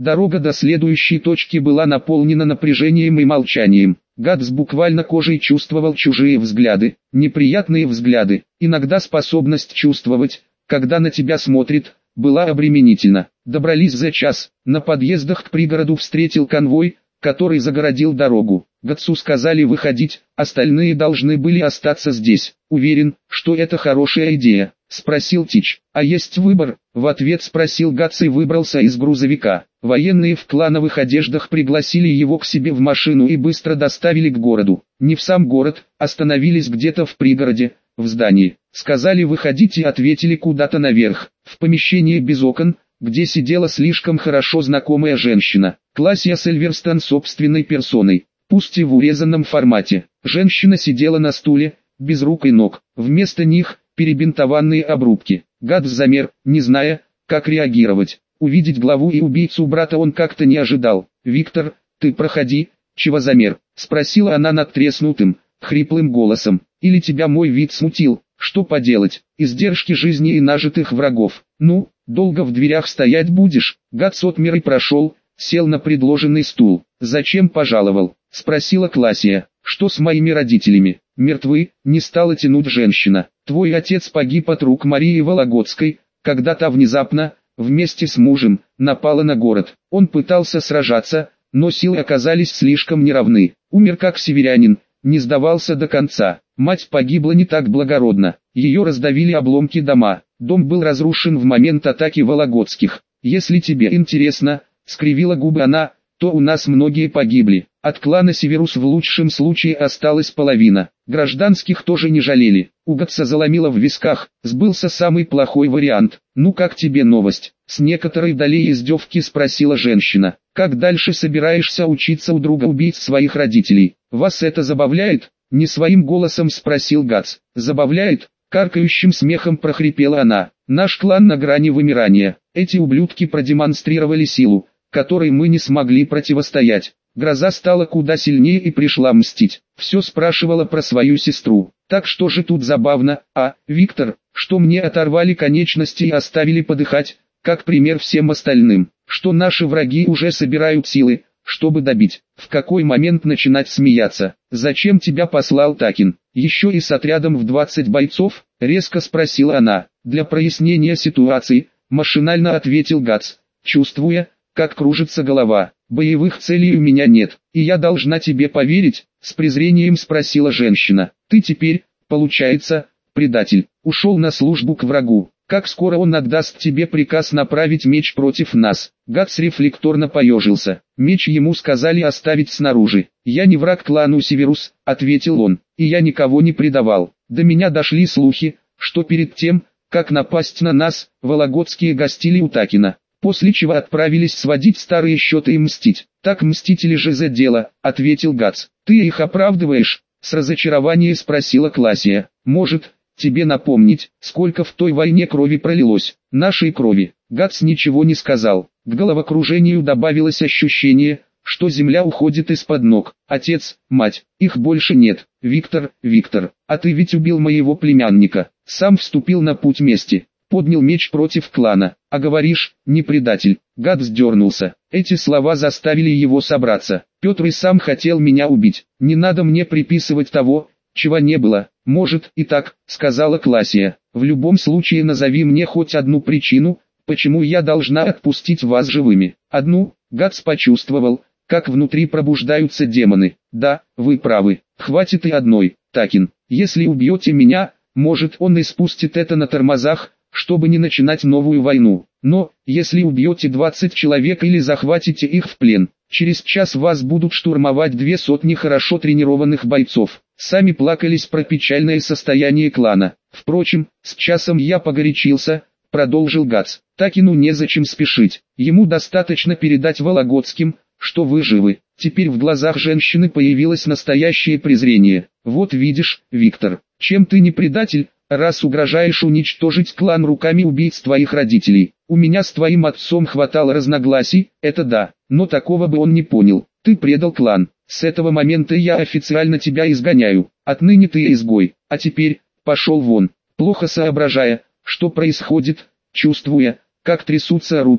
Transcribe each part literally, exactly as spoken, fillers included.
Дорога до следующей точки была наполнена напряжением и молчанием. Гадс буквально кожей чувствовал чужие взгляды, неприятные взгляды. Иногда способность чувствовать, когда на тебя смотрит, была обременительна. Добрались за час. На подъездах к пригороду встретил конвой, который загородил дорогу. Гатсу сказали выходить, остальные должны были остаться здесь. Уверен, что это хорошая идея, спросил Тич. А есть выбор? В ответ спросил Гатс и выбрался из грузовика. Военные в клановых одеждах пригласили его к себе в машину и быстро доставили к городу. Не в сам город, остановились где-то в пригороде, в здании. Сказали выходить и ответили куда-то наверх, в помещение без окон, где сидела слишком хорошо знакомая женщина. Классия Сильверстон собственной персоной, пусть и в урезанном формате. Женщина сидела на стуле, без рук и ног. Вместо них перебинтованные обрубки. Гадс замер, не зная, как реагировать. Увидеть главу и убийцу брата он как-то не ожидал. «Виктор, ты проходи, чего замер?» — спросила она надтреснутым, хриплым голосом. «Или тебя мой вид смутил? Что поделать? Издержки жизни и нажитых врагов. Ну, долго в дверях стоять будешь?» Гадс отмер и прошел, сел на предложенный стул. «Зачем пожаловал?» — спросила Классия. «Что с моими родителями?» «Мертвы», — не стала тянуть женщина. «Твой отец погиб от рук Марии Вологодской, когда та внезапно, вместе с мужем, напала на город. Он пытался сражаться, но силы оказались слишком неравны. Умер как северянин, не сдавался до конца. Мать погибла не так благородно. Ее раздавили обломки дома. Дом был разрушен в момент атаки Вологодских. Если тебе интересно, скривила губы она, то у нас многие погибли. От клана Северус в лучшем случае осталась половина. Гражданских тоже не жалели. У Гатса заломило в висках, сбылся самый плохой вариант. «Ну как тебе новость?» С некоторой долей издевки спросила женщина. «Как дальше собираешься учиться у друга убийц своих родителей? Вас это забавляет?» Не своим голосом спросил Гатс. «Забавляет?» Каркающим смехом прохрипела она. «Наш клан на грани вымирания. Эти ублюдки продемонстрировали силу, которой мы не смогли противостоять. Гроза стала куда сильнее и пришла мстить. Все спрашивала про свою сестру. Так что же тут забавно, а, Виктор, что мне оторвали конечности и оставили подыхать, как пример всем остальным, что наши враги уже собирают силы, чтобы добить. В какой момент начинать смеяться? Зачем тебя послал Такин? Еще и с отрядом в двадцать бойцов? Резко спросила она. Для прояснения ситуации, машинально ответил Гатс, чувствуя, как кружится голова. «Боевых целей у меня нет, и я должна тебе поверить?» С презрением спросила женщина. «Ты теперь, получается, предатель, ушел на службу к врагу. Как скоро он отдаст тебе приказ направить меч против нас?» Гатс рефлекторно поежился. Меч ему сказали оставить снаружи. «Я не враг клану Северус», — ответил он, — «и я никого не предавал. До меня дошли слухи, что перед тем, как напасть на нас, Вологодские гостили у Такина. После чего отправились сводить старые счеты и мстить. Так мстители же за дело», — ответил Гатс. «Ты их оправдываешь?» — с разочарованием спросила Классия. «Может, тебе напомнить, сколько в той войне крови пролилось?» «Нашей крови». Гатс ничего не сказал. К головокружению добавилось ощущение, что земля уходит из-под ног. «Отец, мать, их больше нет. Виктор, Виктор, а ты ведь убил моего племянника. Сам вступил на путь мести. Поднял меч против клана, а говоришь, не предатель». Гатс дернулся. Эти слова заставили его собраться. «Петр и сам хотел меня убить. Не надо мне приписывать того, чего не было». «Может и так», — сказала Классия. «В любом случае назови мне хоть одну причину, почему я должна отпустить вас живыми». «Одну?» — Гатс почувствовал, как внутри пробуждаются демоны. «Да, вы правы. Хватит и одной, Такин. Если убьете меня, может он и спустит это на тормозах, чтобы не начинать новую войну. Но, если убьете двадцать человек или захватите их в плен, через час вас будут штурмовать две сотни хорошо тренированных бойцов». Сами плакались про печальное состояние клана. «Впрочем, с часом я погорячился», — продолжил Гатс. «Такину незачем спешить. Ему достаточно передать Вологодским, что вы живы». Теперь в глазах женщины появилось настоящее презрение. «Вот видишь, Виктор, чем ты не предатель, раз угрожаешь уничтожить клан руками убийц твоих родителей. У меня с твоим отцом хватало разногласий, это да, но такого бы он не понял. Ты предал клан. С этого момента я официально тебя изгоняю. Отныне ты изгой. А теперь, пошел вон». Плохо соображая, что происходит, чувствуя, как трясутся руки,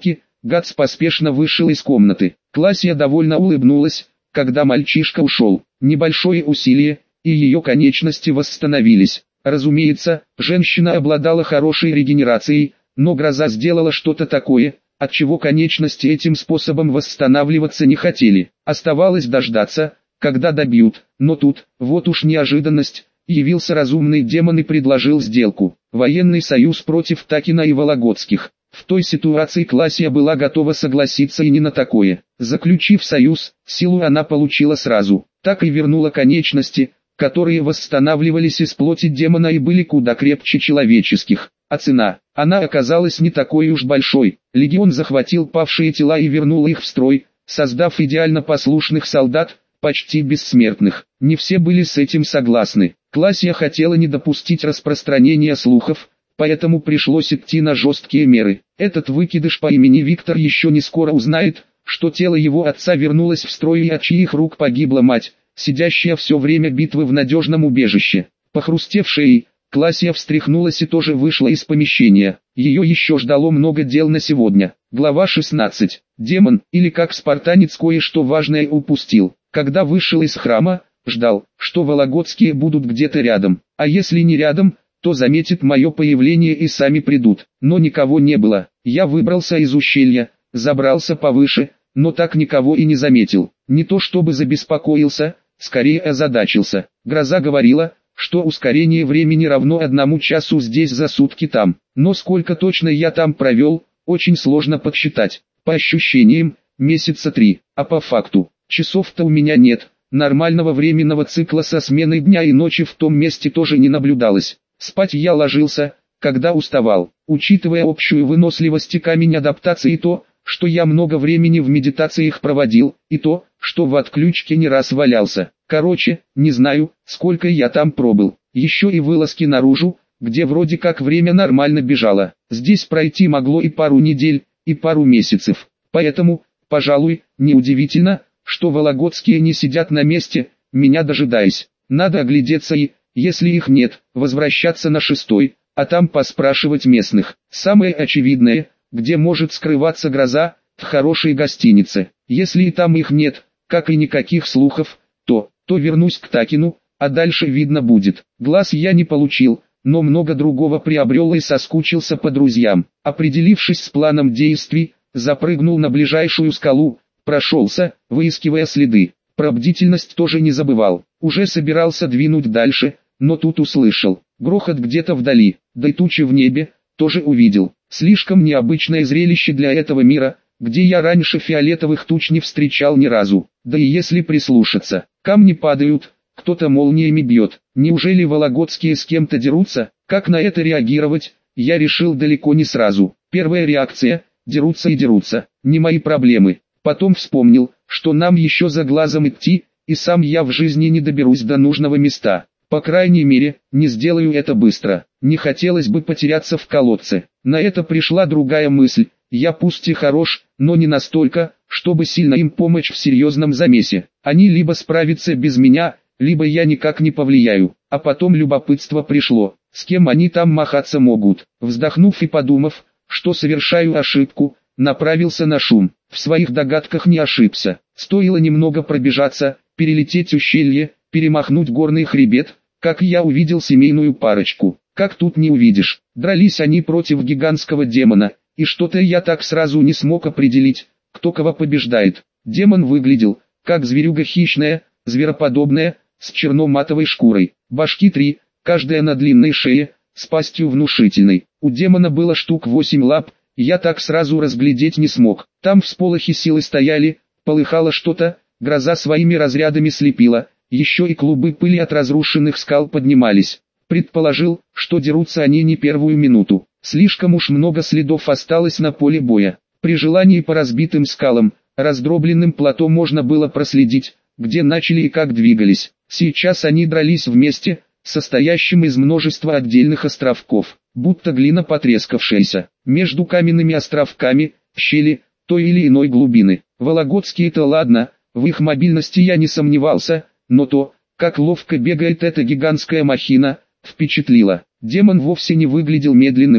Гац поспешно вышел из комнаты. Классия довольно улыбнулась, когда мальчишка ушел. Небольшое усилие, и ее конечности восстановились. Разумеется, женщина обладала хорошей регенерацией, но гроза сделала что-то такое, от чего конечности этим способом восстанавливаться не хотели. Оставалось дождаться, когда добьют, но тут, вот уж неожиданность, явился разумный демон и предложил сделку. Военный союз против Такина и Вологодских. В той ситуации Классия была готова согласиться и не на такое. Заключив союз, силу она получила сразу, так и вернула конечности, которые восстанавливались из плоти демона и были куда крепче человеческих. А цена, она оказалась не такой уж большой. Легион захватил павшие тела и вернул их в строй, создав идеально послушных солдат, почти бессмертных. Не все были с этим согласны. Классия хотела не допустить распространения слухов, поэтому пришлось идти на жесткие меры. Этот выкидыш по имени Виктор еще не скоро узнает, что тело его отца вернулось в строй и от чьих рук погибла мать, сидящая все время битвы в надежном убежище. Похрустев шеей, Классия встряхнулась и тоже вышла из помещения. Ее еще ждало много дел на сегодня. Глава шестнадцать. Демон, или как спартанец, кое-что важное упустил. Когда вышел из храма, ждал, что Вологодские будут где-то рядом. А если не рядом, то заметит мое появление и сами придут. Но никого не было. Я выбрался из ущелья, забрался повыше, но так никого и не заметил. Не то чтобы забеспокоился, скорее озадачился. Гроза говорила, что ускорение времени равно одному часу здесь за сутки там. Но сколько точно я там провел, очень сложно подсчитать. По ощущениям, месяца три, а по факту, часов-то у меня нет. Нормального временного цикла со сменой дня и ночи в том месте тоже не наблюдалось. Спать я ложился, когда уставал. Учитывая общую выносливость и камень адаптации и то, что я много времени в медитациях проводил, и то, что в отключке не раз валялся. Короче, не знаю, сколько я там пробыл. Еще и вылазки наружу, где вроде как время нормально бежало. Здесь пройти могло и пару недель, и пару месяцев. Поэтому, пожалуй, неудивительно, что Вологодские не сидят на месте, меня дожидаясь. Надо оглядеться и, если их нет, возвращаться на шестой, а там поспрашивать местных. Самое очевидное, где может скрываться гроза, в хорошей гостинице. Если и там их нет, как и никаких слухов, то, то вернусь к Такину, а дальше видно будет. Глаз я не получил, но много другого приобрел и соскучился по друзьям. Определившись с планом действий, запрыгнул на ближайшую скалу, прошелся, выискивая следы. Про бдительность тоже не забывал. Уже собирался двинуть дальше, но тут услышал грохот где-то вдали, да и тучи в небе тоже увидел. Слишком необычное зрелище для этого мира, где я раньше фиолетовых туч не встречал ни разу. Да и если прислушаться, камни падают, кто-то молниями бьет. Неужели Вологодские с кем-то дерутся? Как на это реагировать, я решил далеко не сразу. Первая реакция – дерутся и дерутся, не мои проблемы. Потом вспомнил, что нам еще за глазом идти, и сам я в жизни не доберусь до нужного места. По крайней мере, не сделаю это быстро. Не хотелось бы потеряться в колодце. На это пришла другая мысль. Я пусть и хорош, но не настолько, чтобы сильно им помочь в серьезном замесе. Они либо справятся без меня, либо я никак не повлияю. А потом любопытство пришло. С кем они там махаться могут? Вздохнув и подумав, что совершаю ошибку, направился на шум. В своих догадках не ошибся. Стоило немного пробежаться, перелететь ущелье, перемахнуть горный хребет, как я увидел семейную парочку. Как тут не увидишь? Дрались они против гигантского демона, и что-то я так сразу не смог определить, кто кого побеждает. Демон выглядел, как зверюга хищная, звероподобная, с черно-матовой шкурой. Башки три, каждая на длинной шее, с пастью внушительной. У демона было штук восемь лап, я так сразу разглядеть не смог. Там всполохи силы стояли, полыхало что-то, гроза своими разрядами слепила, еще и клубы пыли от разрушенных скал поднимались. Предположил, что дерутся они не первую минуту. Слишком уж много следов осталось на поле боя. При желании по разбитым скалам, раздробленным плато можно было проследить, где начали и как двигались. Сейчас они дрались вместе, состоящим из множества отдельных островков, будто глина потрескавшаяся. Между каменными островками, щели, той или иной глубины. Вологодские-то ладно, в их мобильности я не сомневался, но то, как ловко бегает эта гигантская махина, впечатлило. Демон вовсе не выглядел медленным,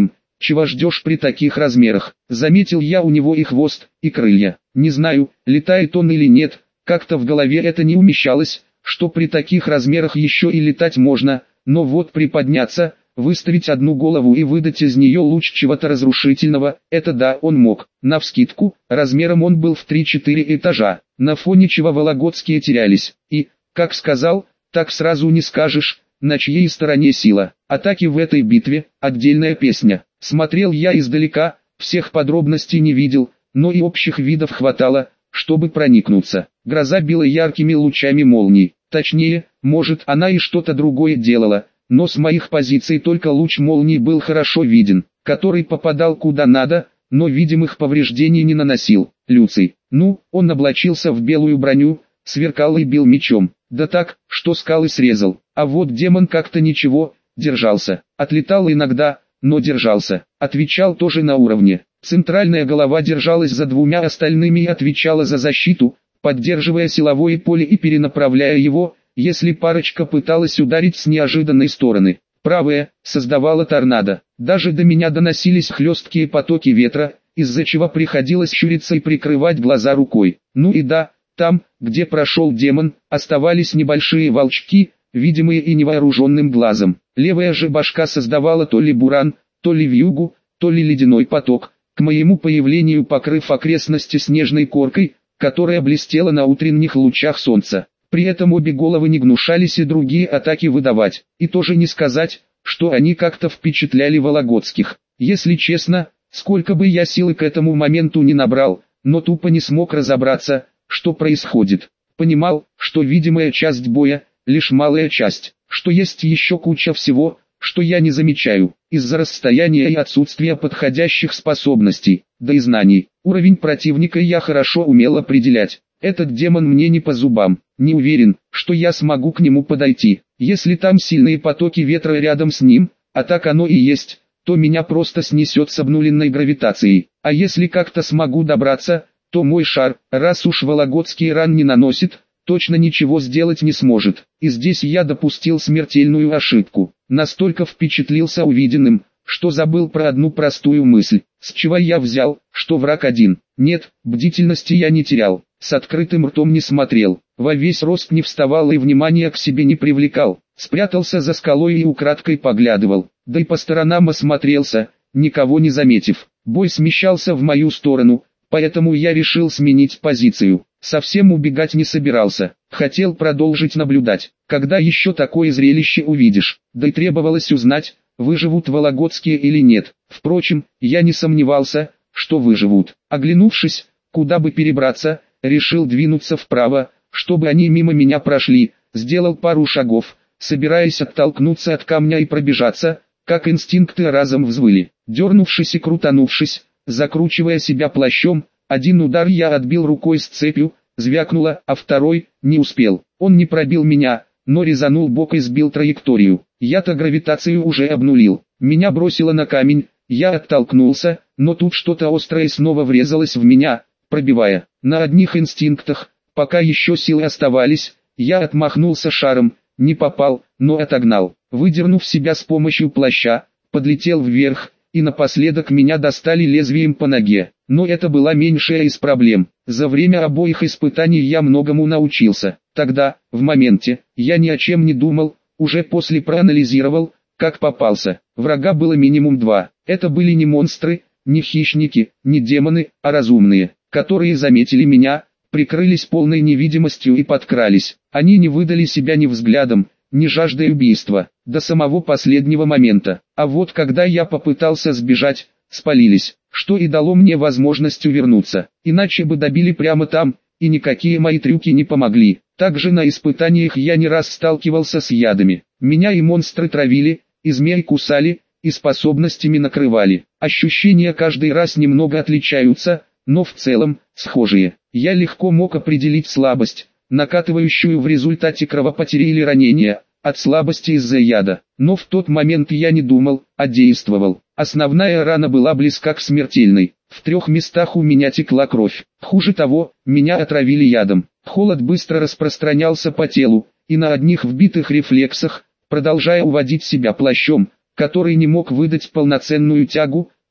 чего ждешь при таких размерах? Заметил я у него и хвост, и крылья. Не знаю, летает он или нет, как-то в голове это не умещалось, что при таких размерах еще и летать можно, но вот приподняться, выставить одну голову и выдать из нее луч чего-то разрушительного, это да, он мог. Навскидку, размером он был в три-четыре этажа, на фоне чего вологодские терялись, и, как сказал, так сразу не скажешь, на чьей стороне сила. Атаки в этой битве – отдельная песня. Смотрел я издалека, всех подробностей не видел, но и общих видов хватало, чтобы проникнуться. Гроза била яркими лучами молний. Точнее, может, она и что-то другое делала, но с моих позиций только луч молнии был хорошо виден, который попадал куда надо, но видимых повреждений не наносил. Люций, ну, он облачился в белую броню, сверкал и бил мечом, да так, что скалы срезал. А вот демон как-то ничего, держался, отлетал иногда, но держался, отвечал тоже на уровне. Центральная голова держалась за двумя остальными и отвечала за защиту, поддерживая силовое поле и перенаправляя его, если парочка пыталась ударить с неожиданной стороны. Правая создавала торнадо. Даже до меня доносились хлесткие потоки ветра, из-за чего приходилось щуриться и прикрывать глаза рукой. Ну и да, там, где прошел демон, оставались небольшие волчки, видимые и невооруженным глазом. Левая же башка создавала то ли буран, то ли вьюгу, то ли ледяной поток, к моему появлению покрыв окрестности снежной коркой, которая блестела на утренних лучах солнца. При этом обе головы не гнушались и другие атаки выдавать, и тоже не сказать, что они как-то впечатляли вологодских. Если честно, сколько бы я силы к этому моменту не набрал, но тупо не смог разобраться, что происходит. Понимал, что видимая часть боя – лишь малая часть, что есть еще куча всего, что я не замечаю, из-за расстояния и отсутствия подходящих способностей, да и знаний. Уровень противника я хорошо умел определять. Этот демон мне не по зубам, не уверен, что я смогу к нему подойти. Если там сильные потоки ветра рядом с ним, а так оно и есть, то меня просто снесет с обнуленной гравитацией. А если как-то смогу добраться, то мой шар, раз уж вологодский ран не наносит, точно ничего сделать не сможет. И здесь я допустил смертельную ошибку. Настолько впечатлился увиденным, что забыл про одну простую мысль. С чего я взял, что враг один? Нет, бдительности я не терял. С открытым ртом не смотрел, во весь рост не вставал и внимания к себе не привлекал, спрятался за скалой и украдкой поглядывал, да и по сторонам осмотрелся, никого не заметив. Бой смещался в мою сторону, поэтому я решил сменить позицию. Совсем убегать не собирался, хотел продолжить наблюдать, когда еще такое зрелище увидишь, да и требовалось узнать, выживут вологодские или нет. Впрочем, я не сомневался, что выживут. Оглянувшись, куда бы перебраться, решил двинуться вправо, чтобы они мимо меня прошли, сделал пару шагов, собираясь оттолкнуться от камня и пробежаться, как инстинкты разом взвыли. Дернувшись и крутанувшись, закручивая себя плащом, один удар я отбил рукой с цепью, звякнуло, а второй не успел. Он не пробил меня, но резанул бок и сбил траекторию. Я-то гравитацию уже обнулил. Меня бросило на камень, я оттолкнулся, но тут что-то острое снова врезалось в меня, пробивая. На одних инстинктах, пока еще силы оставались, я отмахнулся шаром, не попал, но отогнал. Выдернув себя с помощью плаща, подлетел вверх, и напоследок меня достали лезвием по ноге. Но это была меньшая из проблем. За время обоих испытаний я многому научился. Тогда, в моменте, я ни о чем не думал, уже после проанализировал, как попался. Врага было минимум два. Это были не монстры, не хищники, не демоны, а разумные, которые заметили меня, прикрылись полной невидимостью и подкрались. Они не выдали себя ни взглядом, ни жаждой убийства, до самого последнего момента. А вот когда я попытался сбежать, спалились, что и дало мне возможность увернуться. Иначе бы добили прямо там, и никакие мои трюки не помогли. Также на испытаниях я не раз сталкивался с ядами. Меня и монстры травили, и змей кусали, и способностями накрывали. Ощущения каждый раз немного отличаются, но в целом, схожие. Я легко мог определить слабость, накатывающую в результате кровопотери или ранения, от слабости из-за яда. Но в тот момент я не думал, а действовал. Основная рана была близка к смертельной. В трех местах у меня текла кровь. Хуже того, меня отравили ядом. Холод быстро распространялся по телу, и на одних вбитых рефлексах, продолжая уводить себя плащом, который не мог выдать полноценную тягу,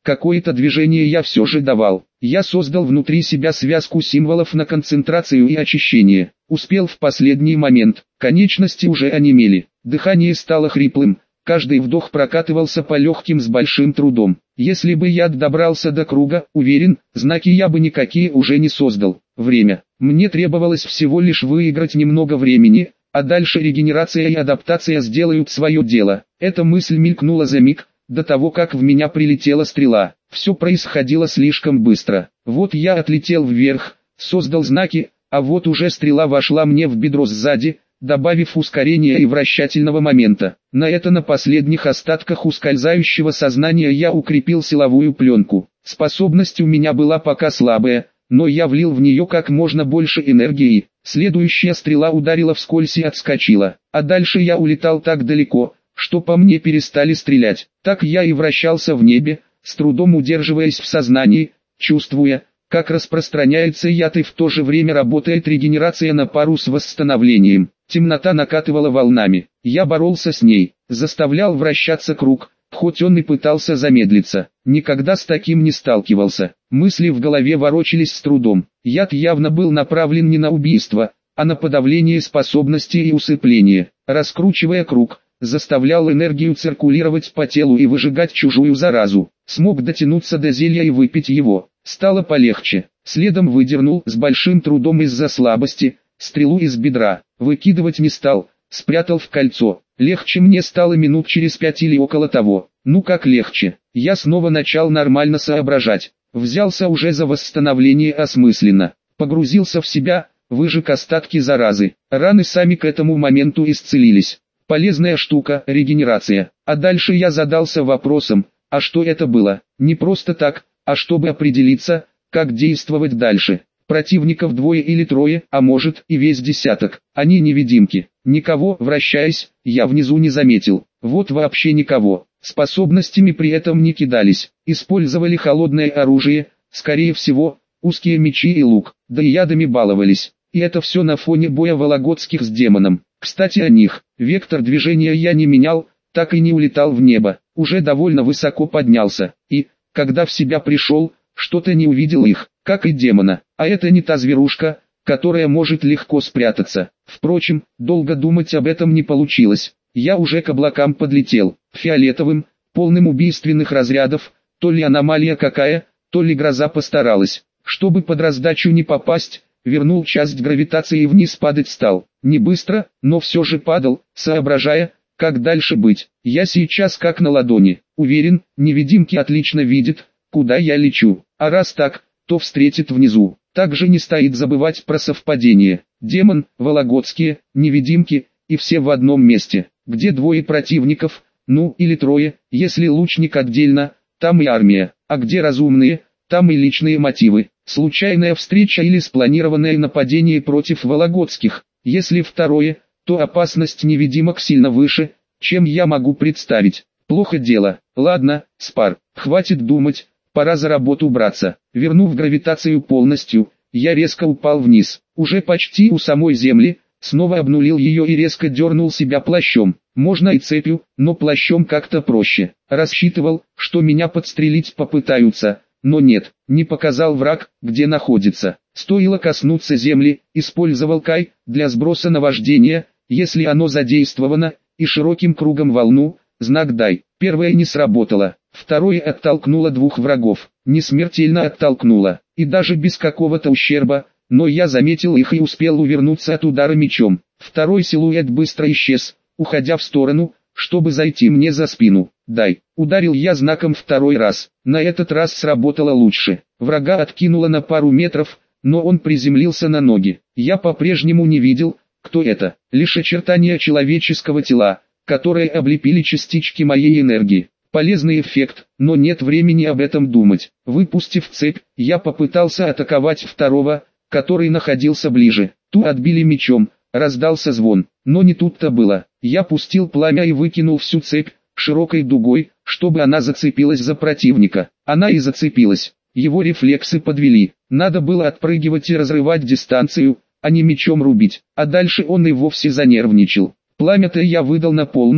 какое-то движение я все же давал. Я создал внутри себя связку символов на концентрацию и очищение. Успел в последний момент, конечности уже онемели, дыхание стало хриплым, каждый вдох прокатывался по легким с большим трудом. Если бы я добрался до круга, уверен, знаки я бы никакие уже не создал. Время. Мне требовалось всего лишь выиграть немного времени, а дальше регенерация и адаптация сделают свое дело. Эта мысль мелькнула за миг, до того как в меня прилетела стрела. Все происходило слишком быстро. Вот я отлетел вверх, создал знаки, а вот уже стрела вошла мне в бедро сзади, добавив ускорения и вращательного момента. На это на последних остатках ускользающего сознания я укрепил силовую пленку. Способность у меня была пока слабая, но я влил в нее как можно больше энергии. Следующая стрела ударила вскользь и отскочила, а дальше я улетал так далеко, что по мне перестали стрелять. Так я и вращался в небе, с трудом удерживаясь в сознании, чувствуя, как распространяется яд и в то же время работает регенерация на пару с восстановлением. Темнота накатывала волнами, я боролся с ней, заставлял вращаться круг, хоть он и пытался замедлиться. Никогда с таким не сталкивался, мысли в голове ворочались с трудом. Яд явно был направлен не на убийство, а на подавление способностей и усыпление. Раскручивая круг, заставлял энергию циркулировать по телу и выжигать чужую заразу. Смог дотянуться до зелья и выпить его. Стало полегче. Следом выдернул с большим трудом из-за слабости стрелу из бедра. Выкидывать не стал, спрятал в кольцо. Легче мне стало минут через пять или около того. Ну как легче? Я снова начал нормально соображать. Взялся уже за восстановление осмысленно. Погрузился в себя, выжег остатки заразы. Раны сами к этому моменту исцелились. Полезная штука, регенерация. А дальше я задался вопросом, а что это было? Не просто так, а чтобы определиться, как действовать дальше. Противников двое или трое, а может и весь десяток. Они невидимки. Никого, вращаясь, я внизу не заметил. Вот вообще никого. Способностями при этом не кидались. Использовали холодное оружие, скорее всего, узкие мечи и лук. Да и ядами баловались. И это все на фоне боя вологодских с демоном. Кстати о них. Вектор движения я не менял, так и не улетал в небо. Уже довольно высоко поднялся. И, когда в себя пришел, что-то не увидел их, как и демона. А это не та зверушка, которая может легко спрятаться. Впрочем, долго думать об этом не получилось. Я уже к облакам подлетел, фиолетовым, полным убийственных разрядов, то ли аномалия какая, то ли гроза постаралась. Чтобы под раздачу не попасть, вернул часть гравитации и вниз падать стал. Не быстро, но все же падал, соображая, как дальше быть. Я сейчас как на ладони. Уверен, невидимки отлично видят, куда я лечу. А раз так, то встретит внизу. Также не стоит забывать про совпадение. Демон, вологодские, невидимки, и все в одном месте. Где двое противников, ну или трое, если лучник отдельно, там и армия. А где разумные, там и личные мотивы. Случайная встреча или спланированное нападение против вологодских. Если второе, то опасность невидимок сильно выше, чем я могу представить. Плохо дело. Ладно, Спар, хватит думать, пора за работу браться. Вернув гравитацию полностью, я резко упал вниз. Уже почти у самой земли, снова обнулил ее и резко дернул себя плащом. Можно и цепью, но плащом как-то проще. Рассчитывал, что меня подстрелить попытаются, но нет, не показал враг, где находится. Стоило коснуться земли, использовал Кай для сброса наваждения, если оно задействовано, и широким кругом волну, знак дай. Первое не сработало, второе оттолкнуло двух врагов, не смертельно оттолкнуло, и даже без какого-то ущерба, но я заметил их и успел увернуться от удара мечом. Второй силуэт быстро исчез, уходя в сторону, чтобы зайти мне за спину. Дай. Ударил я знаком второй раз, на этот раз сработало лучше. Врага откинуло на пару метров, но он приземлился на ноги. Я по-прежнему не видел, кто это, лишь очертания человеческого тела, которые облепили частички моей энергии. Полезный эффект, но нет времени об этом думать. Выпустив цепь, я попытался атаковать второго, который находился ближе. Ту отбили мечом, раздался звон, но не тут-то было. Я пустил пламя и выкинул всю цепь, широкой дугой, чтобы она зацепилась за противника. Она и зацепилась. Его рефлексы подвели. Надо было отпрыгивать и разрывать дистанцию, а не мечом рубить. А дальше он и вовсе занервничал. Пламя-то я выдал на полную,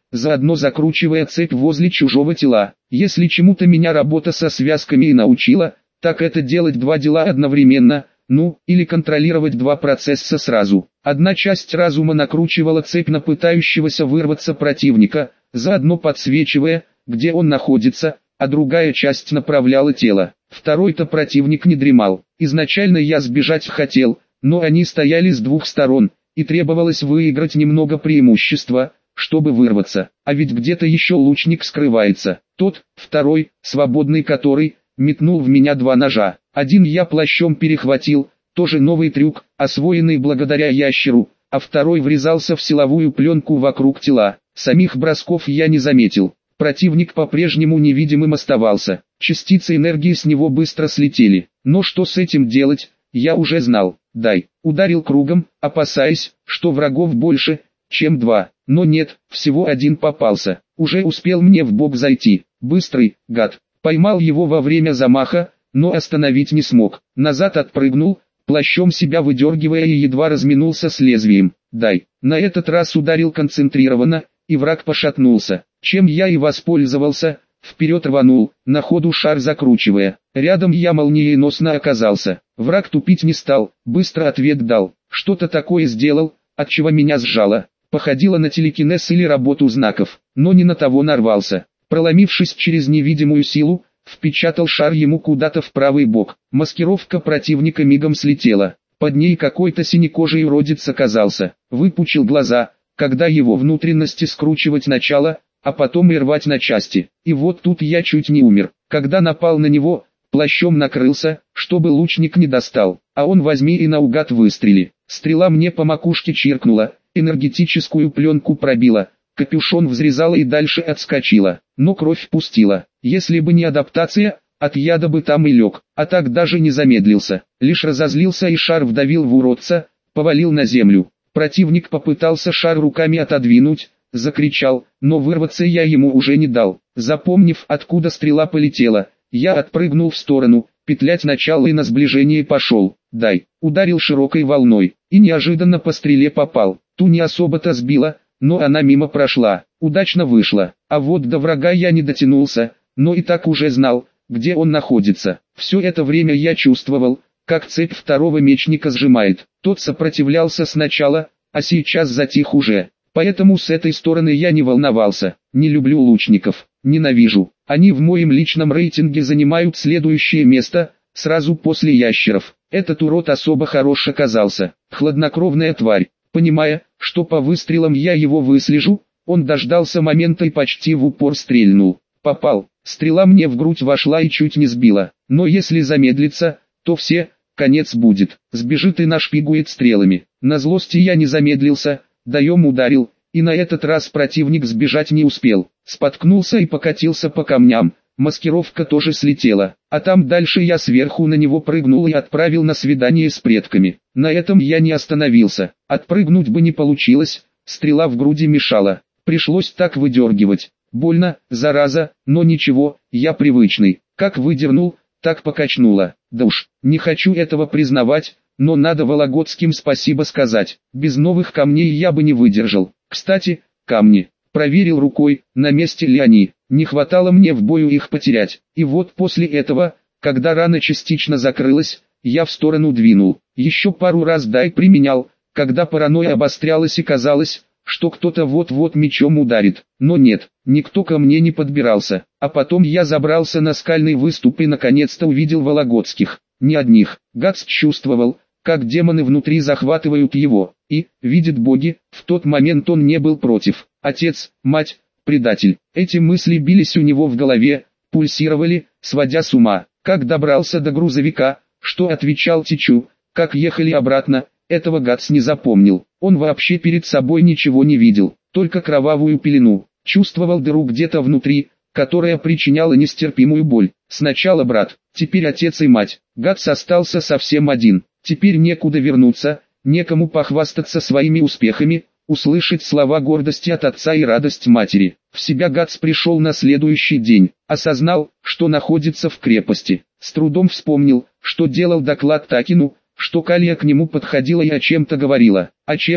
заодно закручивая цепь возле чужого тела. Если чему-то меня работа со связками и научила, так это делать два дела одновременно, ну, или контролировать два процесса сразу. Одна часть разума накручивала цепь на пытающегося вырваться противника, заодно подсвечивая, где он находится, а другая часть направляла тело. Второй-то противник не дремал. Изначально я сбежать хотел, но они стояли с двух сторон, и требовалось выиграть немного преимущества, чтобы вырваться. А ведь где-то еще лучник скрывается. Тот, второй, свободный который, метнул в меня два ножа. Один я плащом перехватил, тоже новый трюк, освоенный благодаря ящеру, а второй врезался в силовую пленку вокруг тела. Самих бросков я не заметил. Противник по-прежнему невидимым оставался. Частицы энергии с него быстро слетели. Но что с этим делать, я уже знал. Дай. Ударил кругом, опасаясь, что врагов больше, чем два. Но нет, всего один попался. Уже успел мне в бок зайти. Быстрый, гад. Поймал его во время замаха, но остановить не смог. Назад отпрыгнул, плащом себя выдергивая и едва разминулся с лезвием. Дай. На этот раз ударил концентрированно, и враг пошатнулся. Чем я и воспользовался, вперед рванул, на ходу шар закручивая. Рядом я молниеносно оказался. Враг тупить не стал, быстро ответ дал. Что-то такое сделал, отчего меня сжало. Походило на телекинез или работу знаков, но не на того нарвался. Проломившись через невидимую силу, впечатал шар ему куда-то в правый бок. Маскировка противника мигом слетела. Под ней какой-то синекожий уродец оказался. Выпучил глаза, когда его внутренности скручивать начало, а потом и рвать на части. И вот тут я чуть не умер. Когда напал на него, плащом накрылся, чтобы лучник не достал. А он возьми и наугад выстрели. Стрела мне по макушке чиркнула, энергетическую пленку пробила. Капюшон взрезала и дальше отскочила, но кровь пустила. Если бы не адаптация, от яда бы там и лег, а так даже не замедлился. Лишь разозлился и шар вдавил в уродца, повалил на землю. Противник попытался шар руками отодвинуть, закричал, но вырваться я ему уже не дал. Запомнив, откуда стрела полетела, я отпрыгнул в сторону, петлять начало и на сближение пошел. Дай, ударил широкой волной, и неожиданно по стреле попал. Ту не особо-то сбила, но она мимо прошла, удачно вышла. А вот до врага я не дотянулся, но и так уже знал, где он находится. Все это время я чувствовал, как цепь второго мечника сжимает. Тот сопротивлялся сначала, а сейчас затих уже. Поэтому с этой стороны я не волновался. Не люблю лучников, ненавижу. Они в моем личном рейтинге занимают следующее место, сразу после ящеров. Этот урод особо хорош оказался. Хладнокровная тварь. Понимая, что по выстрелам я его выслежу, он дождался момента и почти в упор стрельнул. Попал. Стрела мне в грудь вошла и чуть не сбила. Но если замедлиться, то все, конец будет. Сбежит и нашпигует стрелами. На злости я не замедлился, даем ударил, и на этот раз противник сбежать не успел. Споткнулся и покатился по камням. Маскировка тоже слетела, а там дальше я сверху на него прыгнул и отправил на свидание с предками. На этом я не остановился, отпрыгнуть бы не получилось, стрела в груди мешала, пришлось так выдергивать. Больно, зараза, но ничего, я привычный, как выдернул, так покачнуло. Да уж, не хочу этого признавать, но надо Вологодским спасибо сказать, без новых камней я бы не выдержал. Кстати, камни. Проверил рукой, на месте ли они, не хватало мне в бою их потерять. И вот после этого, когда рана частично закрылась, я в сторону двинул. Еще пару раз дай применял, когда паранойя обострялась и казалось, что кто-то вот-вот мечом ударит. Но нет, никто ко мне не подбирался. А потом я забрался на скальный выступ и наконец-то увидел Вологодских. Не одних. Гац чувствовал, как демоны внутри захватывают его, и, видят боги, в тот момент он не был против. Отец, мать, предатель. Эти мысли бились у него в голове, пульсировали, сводя с ума. Как добрался до грузовика, что отвечал Тичу, как ехали обратно, этого Гац не запомнил. Он вообще перед собой ничего не видел, только кровавую пелену. Чувствовал дыру где-то внутри, которая причиняла нестерпимую боль. Сначала брат, теперь отец и мать. Гац остался совсем один. Теперь некуда вернуться, некому похвастаться своими успехами, услышать слова гордости от отца и радость матери. В себя Гац пришел на следующий день, осознал, что находится в крепости. С трудом вспомнил, что делал доклад Такину, что Калия к нему подходила и о чем-то говорила. О чем,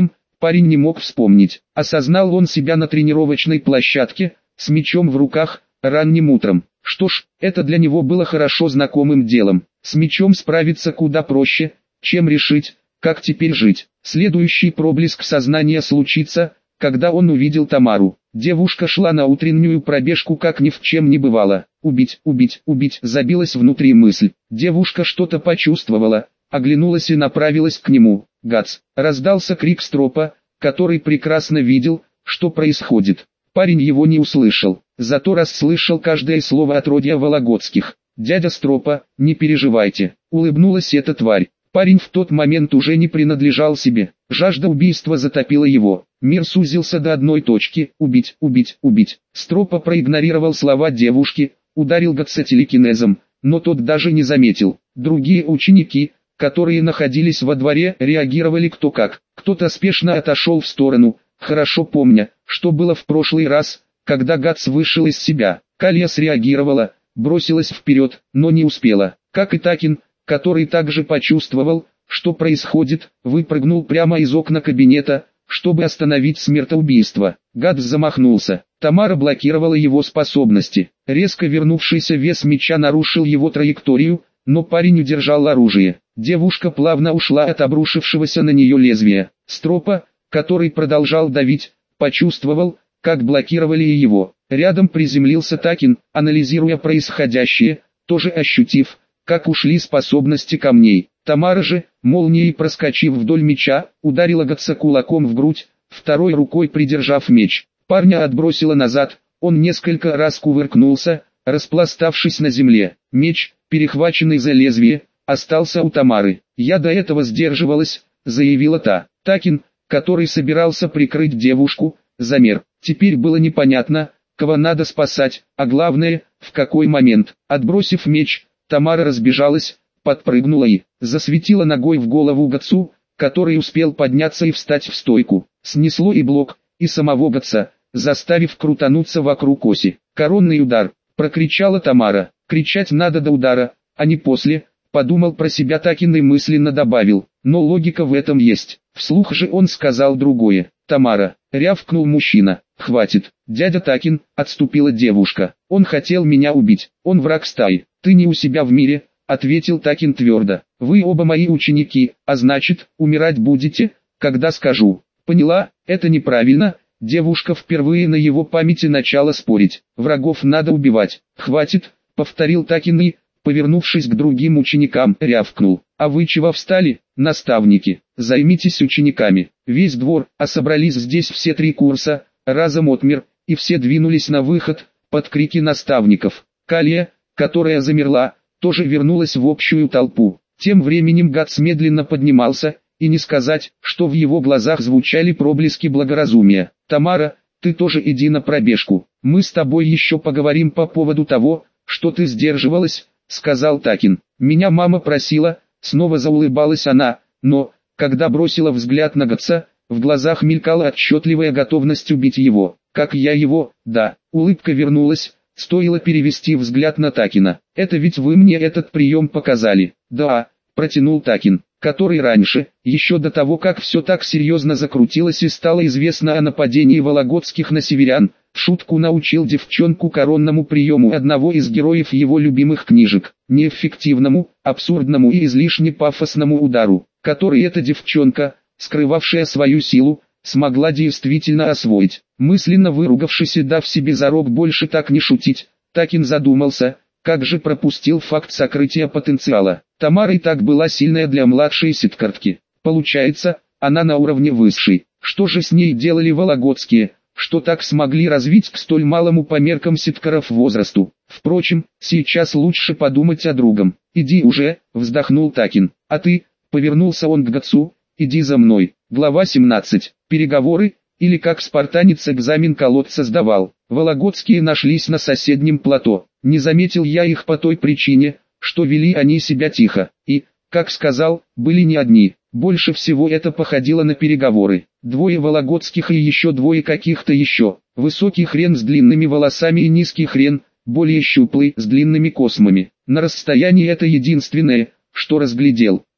парень не мог вспомнить. Осознал он себя на тренировочной площадке, с мячом в руках, ранним утром. Что ж, это для него было хорошо знакомым делом. С мячом справиться куда проще, чем решить, как теперь жить. Следующий проблеск сознания случится, когда он увидел Тамару. Девушка шла на утреннюю пробежку, как ни в чем не бывало. «Убить, убить, убить», забилась внутри мысль. Девушка что-то почувствовала, оглянулась и направилась к нему. «Гац!» Раздался крик Стропа, который прекрасно видел, что происходит. Парень его не услышал, зато расслышал каждое слово отродья Вологодских. «Дядя Стропа, не переживайте», улыбнулась эта тварь. Парень в тот момент уже не принадлежал себе. Жажда убийства затопила его. Мир сузился до одной точки: убить, убить, убить. Стропа проигнорировал слова девушки, ударил Гатса телекинезом, но тот даже не заметил. Другие ученики, которые находились во дворе, реагировали кто как. Кто-то спешно отошел в сторону, хорошо помня, что было в прошлый раз, когда Гатс вышел из себя. Калия среагировала, бросилась вперед, но не успела. Как и Такин, который также почувствовал, что происходит, выпрыгнул прямо из окна кабинета, чтобы остановить смертоубийство. Гатс замахнулся. Тамара блокировала его способности. Резко вернувшийся вес меча нарушил его траекторию, но парень удержал оружие. Девушка плавно ушла от обрушившегося на нее лезвия. Стропа, который продолжал давить, почувствовал, как блокировали и его. Рядом приземлился Такин, анализируя происходящее, тоже ощутив, как ушли способности камней. Тамара же, молнией проскочив вдоль меча, ударила Гатса кулаком в грудь, второй рукой придержав меч. Парня отбросило назад, он несколько раз кувыркнулся, распластавшись на земле. Меч, перехваченный за лезвие, остался у Тамары. «Я до этого сдерживалась», — заявила та. Такин, который собирался прикрыть девушку, замер. Теперь было непонятно, кого надо спасать, а главное, в какой момент. Отбросив меч, Тамара разбежалась, подпрыгнула и засветила ногой в голову Гатсу, который успел подняться и встать в стойку. Снесло и блок, и самого Гатса, заставив крутануться вокруг оси. «Коронный удар!» — прокричала Тамара. «Кричать надо до удара, а не после», — подумал про себя Такин и мысленно добавил. Но логика в этом есть. Вслух же он сказал другое. «Тамара!» — рявкнул мужчина. «Хватит, дядя Такин!» — отступила девушка. «Он хотел меня убить, он враг стаи. Ты не у себя в мире», — ответил Такин твердо. «Вы оба мои ученики, а значит, умирать будете, когда скажу». «Поняла, это неправильно». Девушка впервые на его памяти начала спорить. «Врагов надо убивать». «Хватит», — повторил Такин и, повернувшись к другим ученикам, рявкнул. «А вы чего встали, наставники? Займитесь учениками». Весь двор, а собрались здесь все три курса, разом отмер, и все двинулись на выход, под крики наставников. Калия, которая замерла, тоже вернулась в общую толпу. Тем временем Гатс медленно поднимался, и не сказать, что в его глазах звучали проблески благоразумия. «Тамара, ты тоже иди на пробежку. Мы с тобой еще поговорим по поводу того, что ты сдерживалась», — сказал Такин. «Меня мама просила», — снова заулыбалась она, но, когда бросила взгляд на Гатса, в глазах мелькала отчетливая готовность убить его. «Как я его?» «Да». Улыбка вернулась, стоило перевести взгляд на Такина. «Это ведь вы мне этот прием показали?» «Да», — протянул Такин, который раньше, еще до того как все так серьезно закрутилось и стало известно о нападении Вологодских на северян, в шутку научил девчонку коронному приему одного из героев его любимых книжек, неэффективному, абсурдному и излишне пафосному удару, который эта девчонка, скрывавшая свою силу, смогла действительно освоить. Мысленно выругавшись и дав себе зарок больше так не шутить, Такин задумался, как же пропустил факт сокрытия потенциала. Тамара и так была сильная для младшей ситкартки. Получается, она на уровне высшей. Что же с ней делали Вологодские, что так смогли развить к столь малому по меркам ситкаров возрасту? Впрочем, сейчас лучше подумать о другом. «Иди уже», — вздохнул Такин. «А ты», — повернулся он к Гатсу, — «иди за мной». Глава семнадцать. Переговоры, или как спартанец экзамен колодца сдавал. Вологодские нашлись на соседнем плато. Не заметил я их по той причине, что вели они себя тихо, и, как сказал, были не одни. Больше всего это походило на переговоры. Двое Вологодских и еще двое каких-то еще. Высокий хрен с длинными волосами и низкий хрен, более щуплый, с длинными космами. На расстоянии это единственное, что разглядел.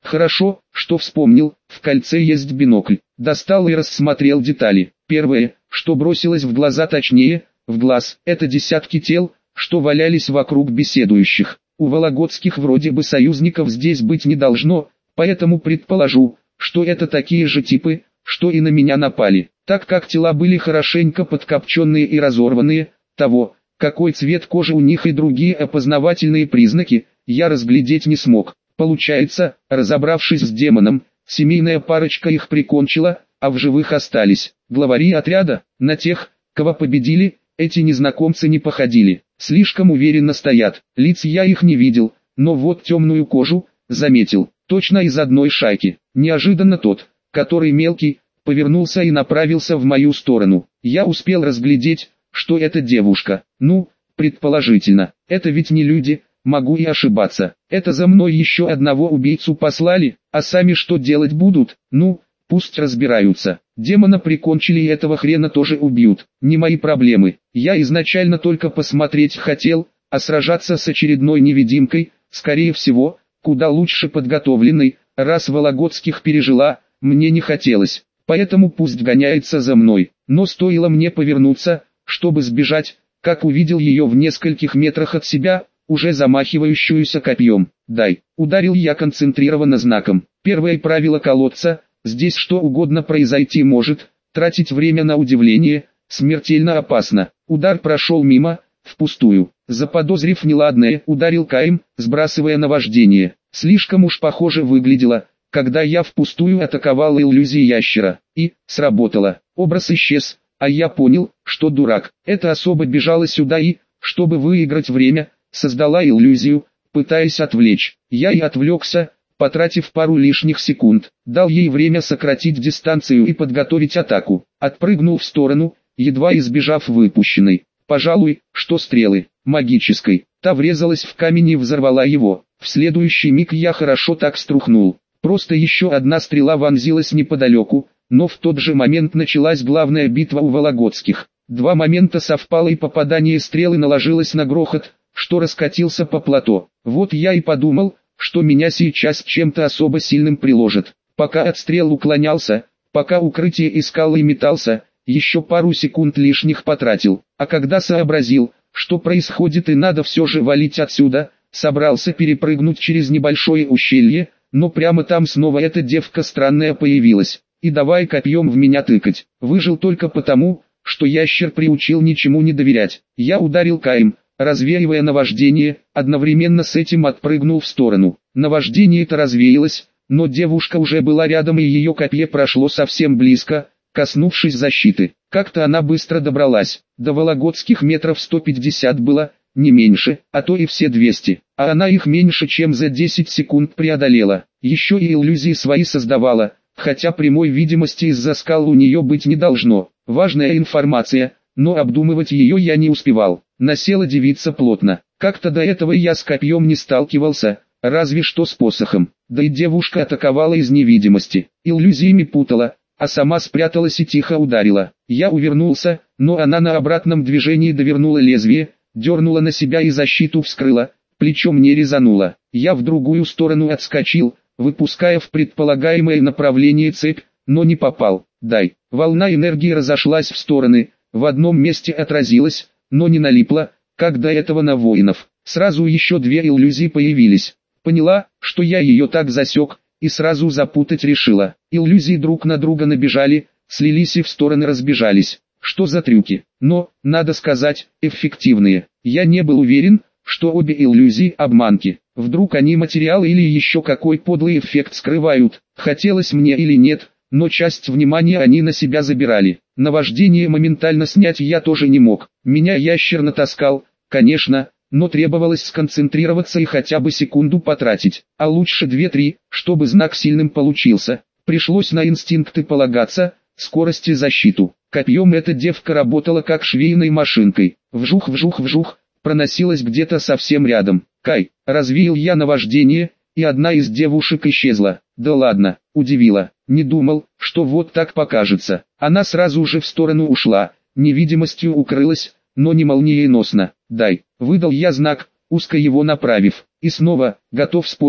Хорошо, что вспомнил, в кольце есть бинокль. Достал и рассмотрел детали. Первое, что бросилось в глаза, точнее, в глаз, это десятки тел, что валялись вокруг беседующих. У вологодских вроде бы союзников здесь быть не должно, поэтому предположу, что это такие же типы, что и на меня напали. Так как тела были хорошенько подкопченные и разорванные, того, какой цвет кожи у них и другие опознавательные признаки, я разглядеть не смог. Получается, разобравшись с демоном, семейная парочка их прикончила, а в живых остались главари отряда. На тех, кого победили, эти незнакомцы не походили. Слишком уверенно стоят. Лиц я их не видел, но вот темную кожу заметил. Точно из одной шайки. Неожиданно тот, который мелкий, повернулся и направился в мою сторону. Я успел разглядеть, что это девушка. Ну, предположительно, это ведь не люди, могу и ошибаться. Это за мной еще одного убийцу послали, а сами что делать будут? Ну, пусть разбираются. Демона прикончили и этого хрена тоже убьют. Не мои проблемы. Я изначально только посмотреть хотел, а сражаться с очередной невидимкой, скорее всего, куда лучше подготовленной, раз Вологодских пережила, мне не хотелось. Поэтому пусть гоняется за мной. Но стоило мне повернуться, чтобы сбежать, как увидел ее в нескольких метрах от себя, уже замахивающуюся копьем. «Дай!» Ударил я концентрированно знаком. Первое правило колодца: здесь что угодно произойти может, тратить время на удивление смертельно опасно. Удар прошел мимо, впустую. Заподозрив неладное, ударил Каем, сбрасывая наваждение. Слишком уж похоже выглядело, когда я впустую атаковал иллюзии ящера. И, сработало. Образ исчез, а я понял, что дурак. Эта особа бежала сюда и, чтобы выиграть время, создала иллюзию, пытаясь отвлечь. Я и отвлекся, потратив пару лишних секунд. Дал ей время сократить дистанцию и подготовить атаку. Отпрыгнул в сторону, едва избежав выпущенной. Пожалуй, что стрелы, магической. Та врезалась в камень и взорвала его. В следующий миг я хорошо так струхнул. Просто еще одна стрела вонзилась неподалеку, но в тот же момент началась главная битва у Вологодских. Два момента совпало, и попадание стрелы наложилось на грохот, что раскатился по плато. Вот я и подумал, что меня сейчас чем-то особо сильным приложит. Пока отстрел уклонялся, пока укрытие искал и метался, еще пару секунд лишних потратил. А когда сообразил, что происходит и надо все же валить отсюда, собрался перепрыгнуть через небольшое ущелье, но прямо там снова эта девка странная появилась. И давай копьем в меня тыкать. Выжил только потому, что ящер приучил ничему не доверять. Я ударил Каем, развеивая наваждение, одновременно с этим отпрыгнул в сторону. Наваждение-то развеялось, но девушка уже была рядом, и ее копье прошло совсем близко, коснувшись защиты. Как-то она быстро добралась. До Вологодских метров сто пятьдесят было, не меньше, а то и все двести. А она их меньше чем за десять секунд преодолела. Еще и иллюзии свои создавала, хотя прямой видимости из-за скал у нее быть не должно. Важная информация, но обдумывать ее я не успевал. Насела девица плотно. Как-то до этого я с копьем не сталкивался, разве что с посохом. Да и девушка атаковала из невидимости. Иллюзиями путала, а сама спряталась и тихо ударила. Я увернулся, но она на обратном движении довернула лезвие, дернула на себя и защиту вскрыла, плечо мне резануло. Я в другую сторону отскочил, выпуская в предполагаемое направление цепь, но не попал. Дай. Волна энергии разошлась в стороны, в одном месте отразилась, но не налипла, как до этого на воинов. Сразу еще две иллюзии появились. Поняла, что я ее так засек, и сразу запутать решила. Иллюзии друг на друга набежали, слились и в стороны разбежались. Что за трюки? Но, надо сказать, эффективные. Я не был уверен, что обе иллюзии обманки. Вдруг они материал или еще какой подлый эффект скрывают. Хотелось мне или нет, но часть внимания они на себя забирали. Наваждение моментально снять я тоже не мог. Меня ящер натаскал, конечно, но требовалось сконцентрироваться и хотя бы секунду потратить, а лучше две-три, чтобы знак сильным получился. Пришлось на инстинкты полагаться, скорость и защиту. Копьем эта девка работала как швейной машинкой. Вжух-вжух-вжух, проносилась где-то совсем рядом. Кай, развеял я наваждение, и одна из девушек исчезла. Да ладно, удивила. Не думал, что вот так покажется. Она сразу же в сторону ушла, невидимостью укрылась, но не молниеносно. Дай, выдал я знак, узко его направив. И снова, готов спорить,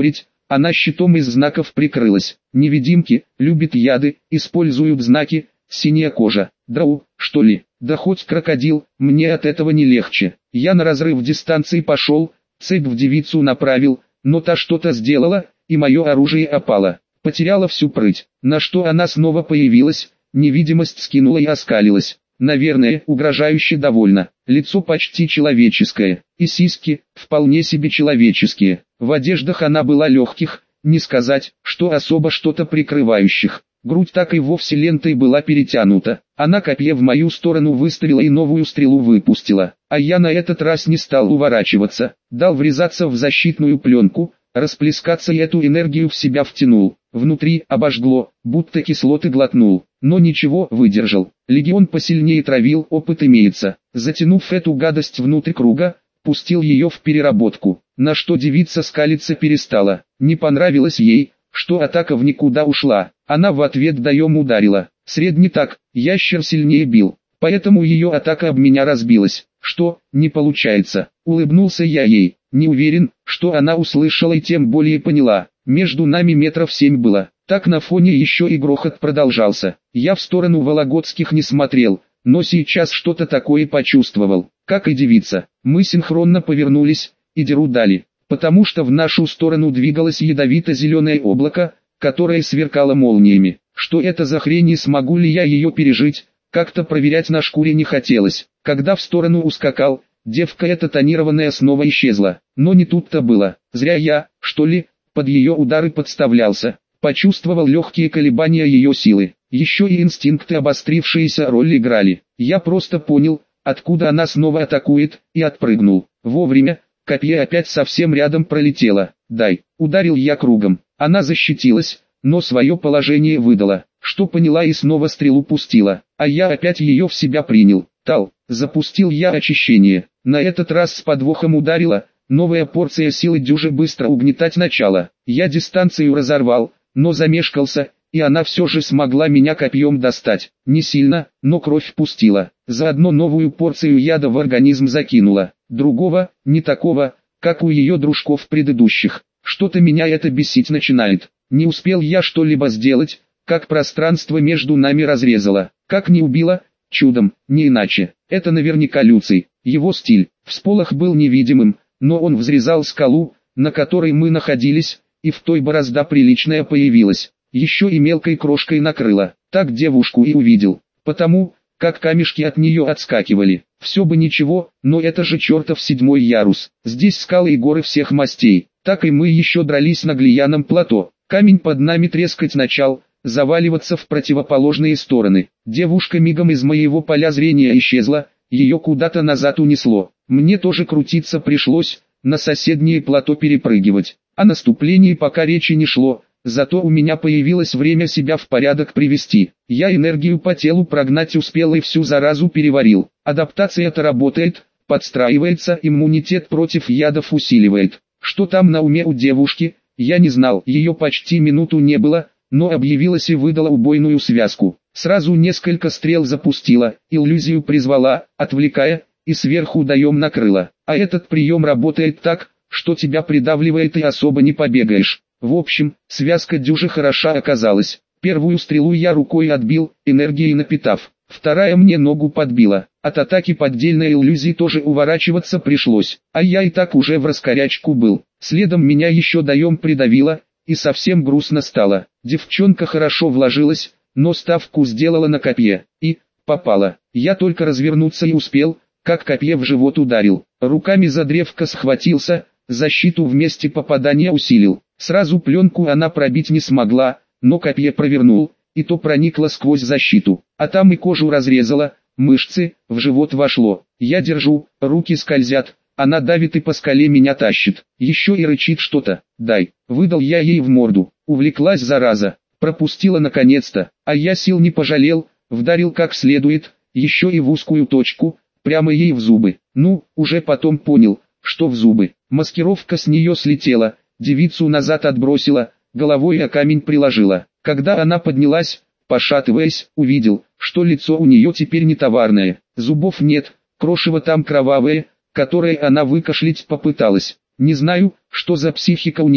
Она щитом из знаков прикрылась. Невидимки, любят яды, используют знаки, синяя кожа. Драу, что ли? Да хоть крокодил, мне от этого не легче. Я на разрыв дистанции пошел, цепь в девицу направил, но та что-то сделала, и мое оружие опало. Потеряла всю прыть. На что она снова появилась, невидимость скинула и оскалилась. Наверное, угрожающе довольна. Лицо почти человеческое, и сиськи, вполне себе человеческие. В одеждах она была легких, не сказать, что особо что-то прикрывающих. Грудь так и вовсе лентой была перетянута. Она копье в мою сторону выставила и новую стрелу выпустила. А я на этот раз не стал уворачиваться, дал врезаться в защитную пленку, расплескаться и эту энергию в себя втянул. Внутри обожгло, будто кислоты глотнул, но ничего, выдержал. Легион посильнее травил, опыт имеется. Затянув эту гадость внутрь круга, пустил ее в переработку, на что девица скалиться перестала. Не понравилось ей, что атака в никуда ушла. Она в ответ даем ударила. Средний так, ящер сильнее бил, поэтому ее атака об меня разбилась. Что, не получается? Улыбнулся я ей. Не уверен, что она услышала и тем более поняла. Между нами метров семь было. Так на фоне еще и грохот продолжался. Я в сторону Вологодских не смотрел, но сейчас что-то такое почувствовал. Как и девица, мы синхронно повернулись, и деру дали. Потому что в нашу сторону двигалось ядовито-зеленое облако, которое сверкало молниями. Что это за хрень и смогу ли я ее пережить, как-то проверять на шкуре не хотелось. Когда в сторону ускакал, девка эта тонированная снова исчезла. Но не тут-то было. Зря я, что ли, под ее удары подставлялся. Почувствовал легкие колебания ее силы. Еще и инстинкты обострившиеся роль играли. Я просто понял, откуда она снова атакует, и отпрыгнул. Вовремя, копье опять совсем рядом пролетело. Дай, ударил я кругом. Она защитилась, но свое положение выдала, что поняла и снова стрелу пустила. А я опять ее в себя принял. Тал, запустил я очищение. На этот раз с подвохом ударила. Новая порция силы дюже быстро угнетать начала. Я дистанцию разорвал, но замешкался, и она все же смогла меня копьем достать. Не сильно, но кровь пустила. Заодно новую порцию яда в организм закинула. Другого, не такого, как у ее дружков предыдущих. Что-то меня это бесить начинает. Не успел я что-либо сделать, как пространство между нами разрезало. Как не убило, чудом, не иначе. Это наверняка Люций. Его стиль. Всполох был невидимым, но он взрезал скалу, на которой мы находились, и в той борозда приличная появилась. Еще и мелкой крошкой накрыла. Так девушку и увидел. Потому, как камешки от нее отскакивали. Все бы ничего, но это же чертов седьмой ярус. Здесь скалы и горы всех мастей. Так и мы еще дрались на глиняном плато. Камень под нами трескать начал, заваливаться в противоположные стороны. Девушка мигом из моего поля зрения исчезла, ее куда-то назад унесло. Мне тоже крутиться пришлось, на соседнее плато перепрыгивать. О наступлении пока речи не шло, зато у меня появилось время себя в порядок привести. Я энергию по телу прогнать успел и всю заразу переварил. Адаптация-то работает, подстраивается, иммунитет против ядов усиливает. Что там на уме у девушки, я не знал, ее почти минуту не было, но объявилась и выдала убойную связку. Сразу несколько стрел запустила, иллюзию призвала, отвлекая, и сверху даем накрыла. А этот прием работает так, что тебя придавливает и особо не побегаешь. В общем, связка дюже хороша оказалась. Первую стрелу я рукой отбил, энергией напитав. Вторая мне ногу подбила. От атаки поддельной иллюзии тоже уворачиваться пришлось. А я и так уже в раскорячку был. Следом меня еще даем придавило, и совсем грустно стало. Девчонка хорошо вложилась, но ставку сделала на копье. И, попала. Я только развернуться и успел, как копье в живот ударил. Руками за древко схватился, защиту вместе попадания усилил. Сразу пленку она пробить не смогла, но копье провернул, и то проникло сквозь защиту. А там и кожу разрезала, мышцы, в живот вошло. Я держу, руки скользят, она давит и по скале меня тащит. Еще и рычит что-то. Дай, выдал я ей в морду. Увлеклась зараза, пропустила наконец-то, а я сил не пожалел, вдарил как следует, еще и в узкую точку, прямо ей в зубы. Ну, уже потом понял, что в зубы. Маскировка с нее слетела, девицу назад отбросила, головой о камень приложила. Когда она поднялась, пошатываясь, увидел, что лицо у нее теперь не товарное. Зубов нет, крошево там кровавое, которое она выкашлять попыталась. Не знаю, что за психика у нее,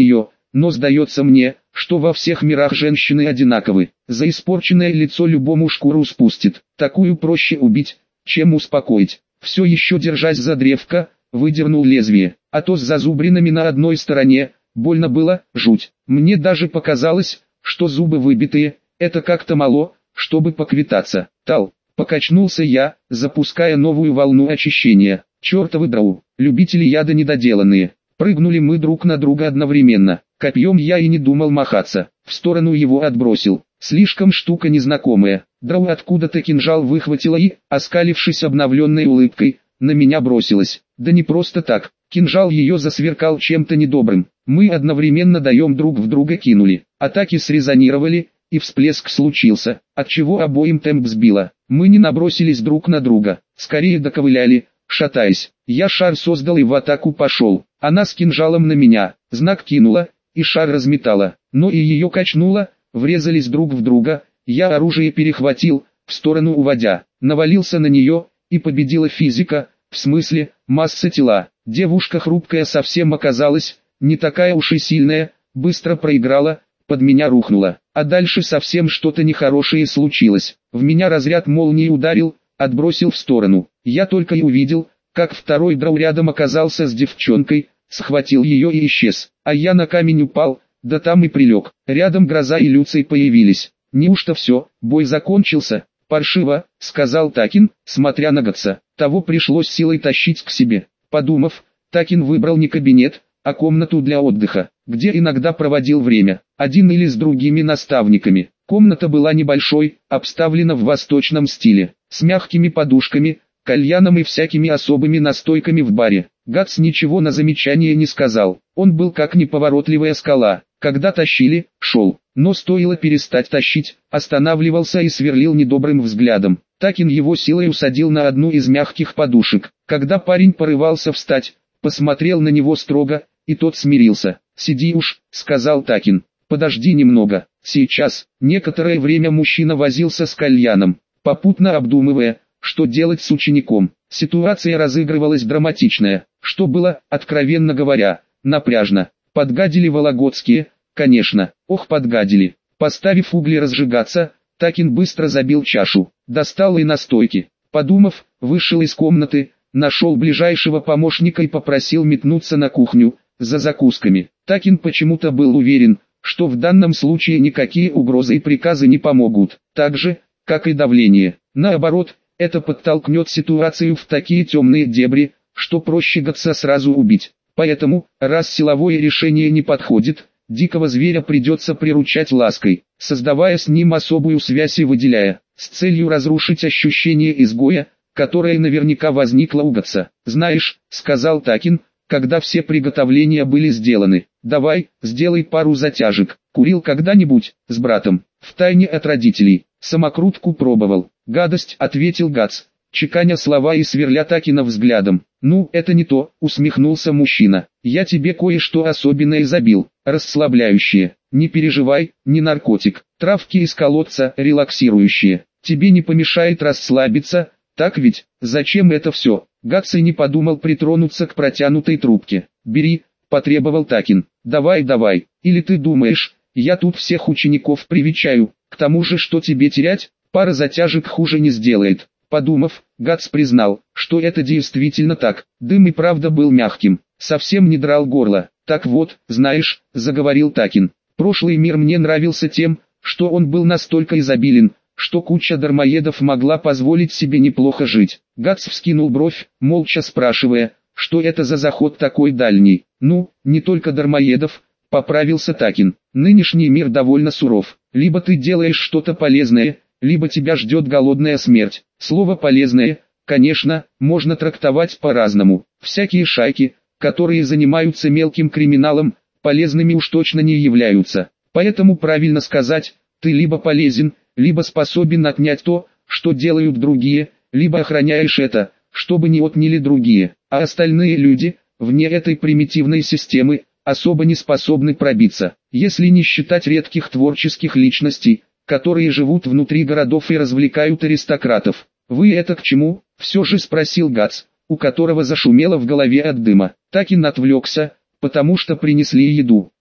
но сдается мне, что во всех мирах женщины одинаковы. За испорченное лицо любому шкуру спустит. Такую проще убить, чем успокоить. Все еще держась за древко, выдернул лезвие, а то с зазубринами на одной стороне, больно было, жуть. Мне даже показалось, что зубы выбитые, это как-то мало, чтобы поквитаться. Тал, покачнулся я, запуская новую волну очищения. Чертовы драу, любители яда недоделанные. Прыгнули мы друг на друга одновременно. Копьем я и не думал махаться, в сторону его отбросил. Слишком штука незнакомая. Драу откуда-то кинжал выхватила и, оскалившись обновленной улыбкой, на меня бросилась. Да не просто так, кинжал ее засверкал чем-то недобрым. Мы одновременно даем друг в друга кинули. Атаки срезонировали, и всплеск случился, отчего обоим темп сбило. Мы не набросились друг на друга, скорее доковыляли, шатаясь. Я шар создал и в атаку пошел. Она с кинжалом на меня, знак кинула, и шар разметала, но и ее качнуло, врезались друг в друга, я оружие перехватил, в сторону уводя, навалился на нее, и победила физика, в смысле, масса тела. Девушка хрупкая совсем оказалась, не такая уж и сильная, быстро проиграла, под меня рухнула, а дальше совсем что-то нехорошее случилось. В меня разряд молнии ударил, отбросил в сторону. Я только и увидел, как второй драу рядом оказался с девчонкой, схватил ее и исчез, а я на камень упал, да там и прилег. Рядом Гроза и Люций появились. Неужто все, бой закончился? Паршиво, сказал Такин, смотря на Гатса. Того пришлось силой тащить к себе. Подумав, Такин выбрал не кабинет, а комнату для отдыха, где иногда проводил время, один или с другими наставниками. Комната была небольшой, обставлена в восточном стиле, с мягкими подушками, кальяном и всякими особыми настойками в баре. Гатс ничего на замечание не сказал, он был как неповоротливая скала, когда тащили, шел, но стоило перестать тащить, останавливался и сверлил недобрым взглядом. Такин его силой усадил на одну из мягких подушек. Когда парень порывался встать, посмотрел на него строго, и тот смирился. «Сиди уж», — сказал Такин, — «подожди немного, сейчас». Некоторое время мужчина возился с кальяном, попутно обдумывая, что делать с учеником. Ситуация разыгрывалась драматичная, что было, откровенно говоря, напряжно. Подгадили вологодские, конечно, ох подгадили. Поставив угли разжигаться, Такин быстро забил чашу, достал и настойки. Подумав, вышел из комнаты, нашел ближайшего помощника и попросил метнуться на кухню, за закусками. Такин почему-то был уверен, что в данном случае никакие угрозы и приказы не помогут, так же, как и давление. Наоборот, это подтолкнет ситуацию в такие темные дебри, что проще Гатса сразу убить. Поэтому, раз силовое решение не подходит, дикого зверя придется приручать лаской, создавая с ним особую связь и выделяя, с целью разрушить ощущение изгоя, которое наверняка возникло у Гатса. «Знаешь», — сказал Такин, когда все приготовления были сделаны, — «давай, сделай пару затяжек. Курил когда-нибудь, с братом, втайне от родителей?» «Самокрутку пробовал». «Гадость», — ответил Гатс, чеканя слова и сверля Такина взглядом. «Ну, это не то», — усмехнулся мужчина. «Я тебе кое-что особенное забил, расслабляющее. Не переживай, не наркотик. Травки из колодца, релаксирующие. Тебе не помешает расслабиться, так ведь? Зачем это все?» Гатс и не подумал притронуться к протянутой трубке. «Бери», — потребовал Такин. «Давай, давай. Или ты думаешь, я тут всех учеников привечаю, к тому же что тебе терять? Пара затяжек хуже не сделает». Подумав, Гатс признал, что это действительно так. Дым и правда был мягким, совсем не драл горло. «Так вот, знаешь», — заговорил Такин, — «прошлый мир мне нравился тем, что он был настолько изобилен, что куча дармоедов могла позволить себе неплохо жить». Гатс вскинул бровь, молча спрашивая, что это за заход такой дальний. «Ну, не только дармоедов», — поправился Такин. «Нынешний мир довольно суров. Либо ты делаешь что-то полезное, либо тебя ждет голодная смерть». Слово «полезное», конечно, можно трактовать по-разному. Всякие шайки, которые занимаются мелким криминалом, полезными уж точно не являются. Поэтому правильно сказать, ты либо полезен, либо способен отнять то, что делают другие, либо охраняешь это, чтобы не отняли другие. А остальные люди, вне этой примитивной системы, особо не способны пробиться, если не считать редких творческих личностей, которые живут внутри городов и развлекают аристократов. «Вы это к чему?» — все же спросил Гатс, у которого зашумело в голове от дыма. Такин отвлекся, потому что принесли еду.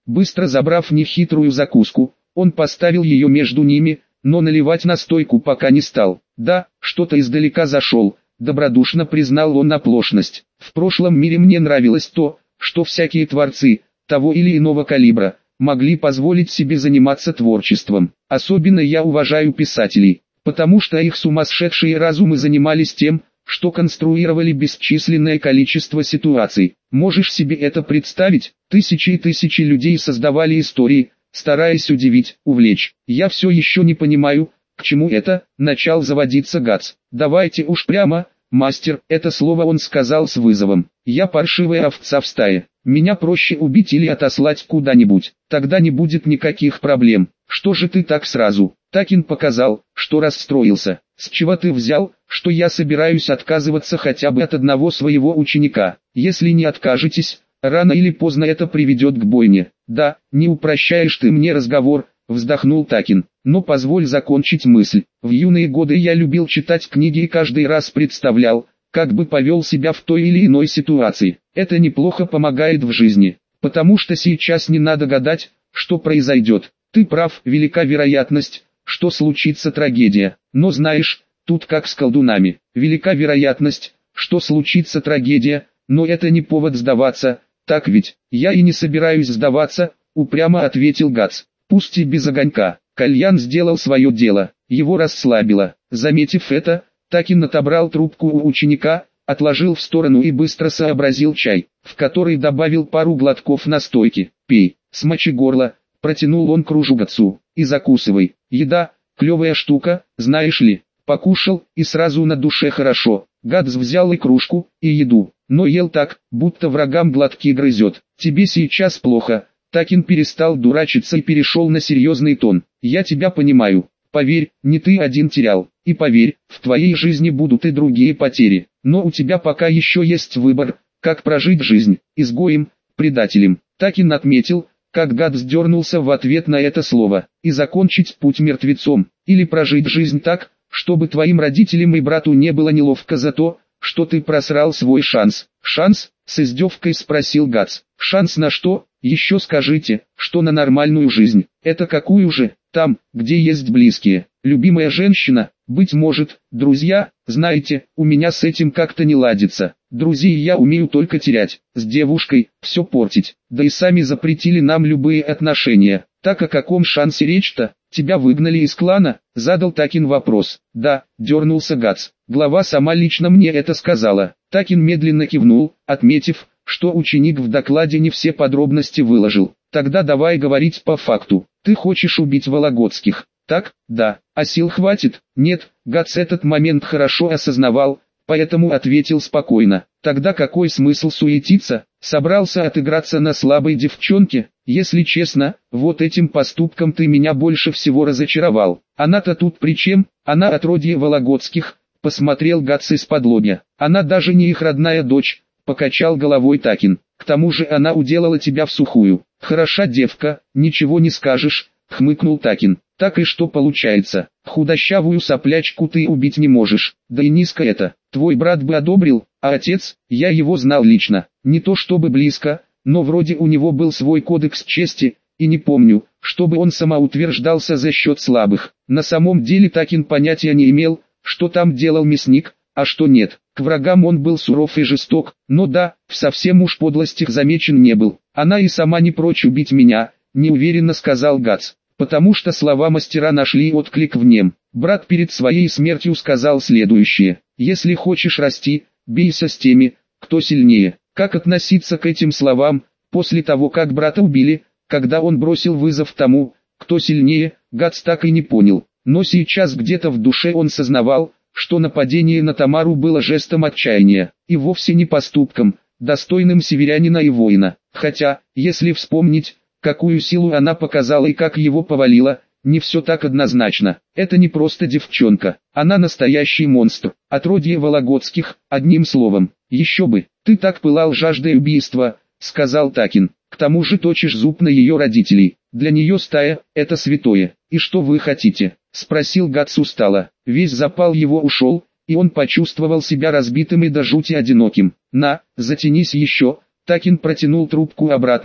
Быстро забрав нехитрую закуску, он поставил ее между ними, но наливать настойку пока не стал. Да, что-то издалека зашел, добродушно признал он оплошность. В прошлом мире мне нравилось то, что всякие творцы, того или иного калибра, могли позволить себе заниматься творчеством. Особенно я уважаю писателей, потому что их сумасшедшие разумы занимались тем, что конструировали бесчисленное количество ситуаций. Можешь себе это представить? Тысячи и тысячи людей создавали истории, стараясь удивить, увлечь. Я все еще не понимаю, к чему это, начал заводиться Гац. Давайте уж прямо, мастер, это слово он сказал с вызовом. Я паршивая овца в стае. Меня проще убить или отослать куда-нибудь. Тогда не будет никаких проблем. Что же ты так сразу? Такин показал, что расстроился. С чего ты взял, что я собираюсь отказываться хотя бы от одного своего ученика? Если не откажетесь, рано или поздно это приведет к бойне. Да, не упрощаешь ты мне разговор, вздохнул Такин. Но позволь закончить мысль. В юные годы я любил читать книги и каждый раз представлял, как бы повел себя в той или иной ситуации. Это неплохо помогает в жизни, потому что сейчас не надо гадать, что произойдет. Ты прав, велика вероятность, что случится трагедия. Но знаешь, тут как с колдунами. Велика вероятность, что случится трагедия, но это не повод сдаваться, так ведь? Я и не собираюсь сдаваться, упрямо ответил Гац. Пусть и без огонька. Кальян сделал свое дело, его расслабило. Заметив это, Такин отобрал трубку у ученика, отложил в сторону и быстро сообразил чай, в который добавил пару глотков настойки. «Пей, смочи горло», — протянул он кружку Гацу, — «и закусывай. Еда, клевая штука, знаешь ли». Покушал, и сразу на душе хорошо. Гац взял и кружку, и еду, но ел так, будто врагам глотки грызет. «Тебе сейчас плохо». Такин перестал дурачиться и перешел на серьезный тон. «Я тебя понимаю. Поверь, не ты один терял. И поверь, в твоей жизни будут и другие потери. Но у тебя пока еще есть выбор, как прожить жизнь, изгоем, предателем». Такин отметил, как Гац дернулся в ответ на это слово. «И закончить путь мертвецом, или прожить жизнь так, чтобы твоим родителям и брату не было неловко за то, что ты просрал свой шанс». «Шанс?» — с издевкой спросил Гац. «Шанс на что? Еще скажите, что на нормальную жизнь. Это какую же? Там, где есть близкие, любимая женщина, быть может, друзья. Знаете, у меня с этим как-то не ладится. Друзей я умею только терять, с девушкой все портить. Да и сами запретили нам любые отношения. Так о каком шансе речь-то? Тебя выгнали из клана?» — задал Такин вопрос. «Да», — дернулся Гац. «Глава сама лично мне это сказала». Такин медленно кивнул, отметив, что ученик в докладе не все подробности выложил. «Тогда давай говорить по факту. Ты хочешь убить Вологодских, так?» «Да». «А сил хватит?» «Нет». Гац этот момент хорошо осознавал, поэтому ответил спокойно. «Тогда какой смысл суетиться? Собрался отыграться на слабой девчонке? Если честно, вот этим поступком ты меня больше всего разочаровал. Она-то тут при чем? Она отродье Вологодских», — посмотрел Гац из-под лобья. «Она даже не их родная дочь», — покачал головой Такин. «К тому же она уделала тебя в сухую». «Хороша девка, ничего не скажешь», — хмыкнул Такин. «Так и что получается? Худощавую соплячку ты убить не можешь, да и низко это. Твой брат бы одобрил, а отец, я его знал лично. Не то чтобы близко, но вроде у него был свой кодекс чести, и не помню, чтобы он самоутверждался за счет слабых. На самом деле Такин понятия не имел, что там делал мясник, а что нет. К врагам он был суров и жесток, но да, в совсем уж подлостях замечен не был. Она и сама не прочь убить меня», — неуверенно сказал Гац, потому что слова мастера нашли отклик в нем. Брат перед своей смертью сказал следующее: «Если хочешь расти, бейся с теми, кто сильнее». Как относиться к этим словам, после того как брата убили, когда он бросил вызов тому, кто сильнее, Гац так и не понял. Но сейчас где-то в душе он сознавал, что нападение на Тамару было жестом отчаяния, и вовсе не поступком, достойным северянина и воина. Хотя, если вспомнить, какую силу она показала и как его повалила, не все так однозначно. Это не просто девчонка, она настоящий монстр, отродье Вологодских, одним словом. «Еще бы, ты так пылал жаждой убийства», — сказал Такин. «К тому же точишь зуб на ее родителей. Для нее стая — это святое. И что вы хотите?» — спросил Гац устало. Весь запал его ушел, и он почувствовал себя разбитым и до жути одиноким. «На, затянись еще». Такин протянул трубку обратно,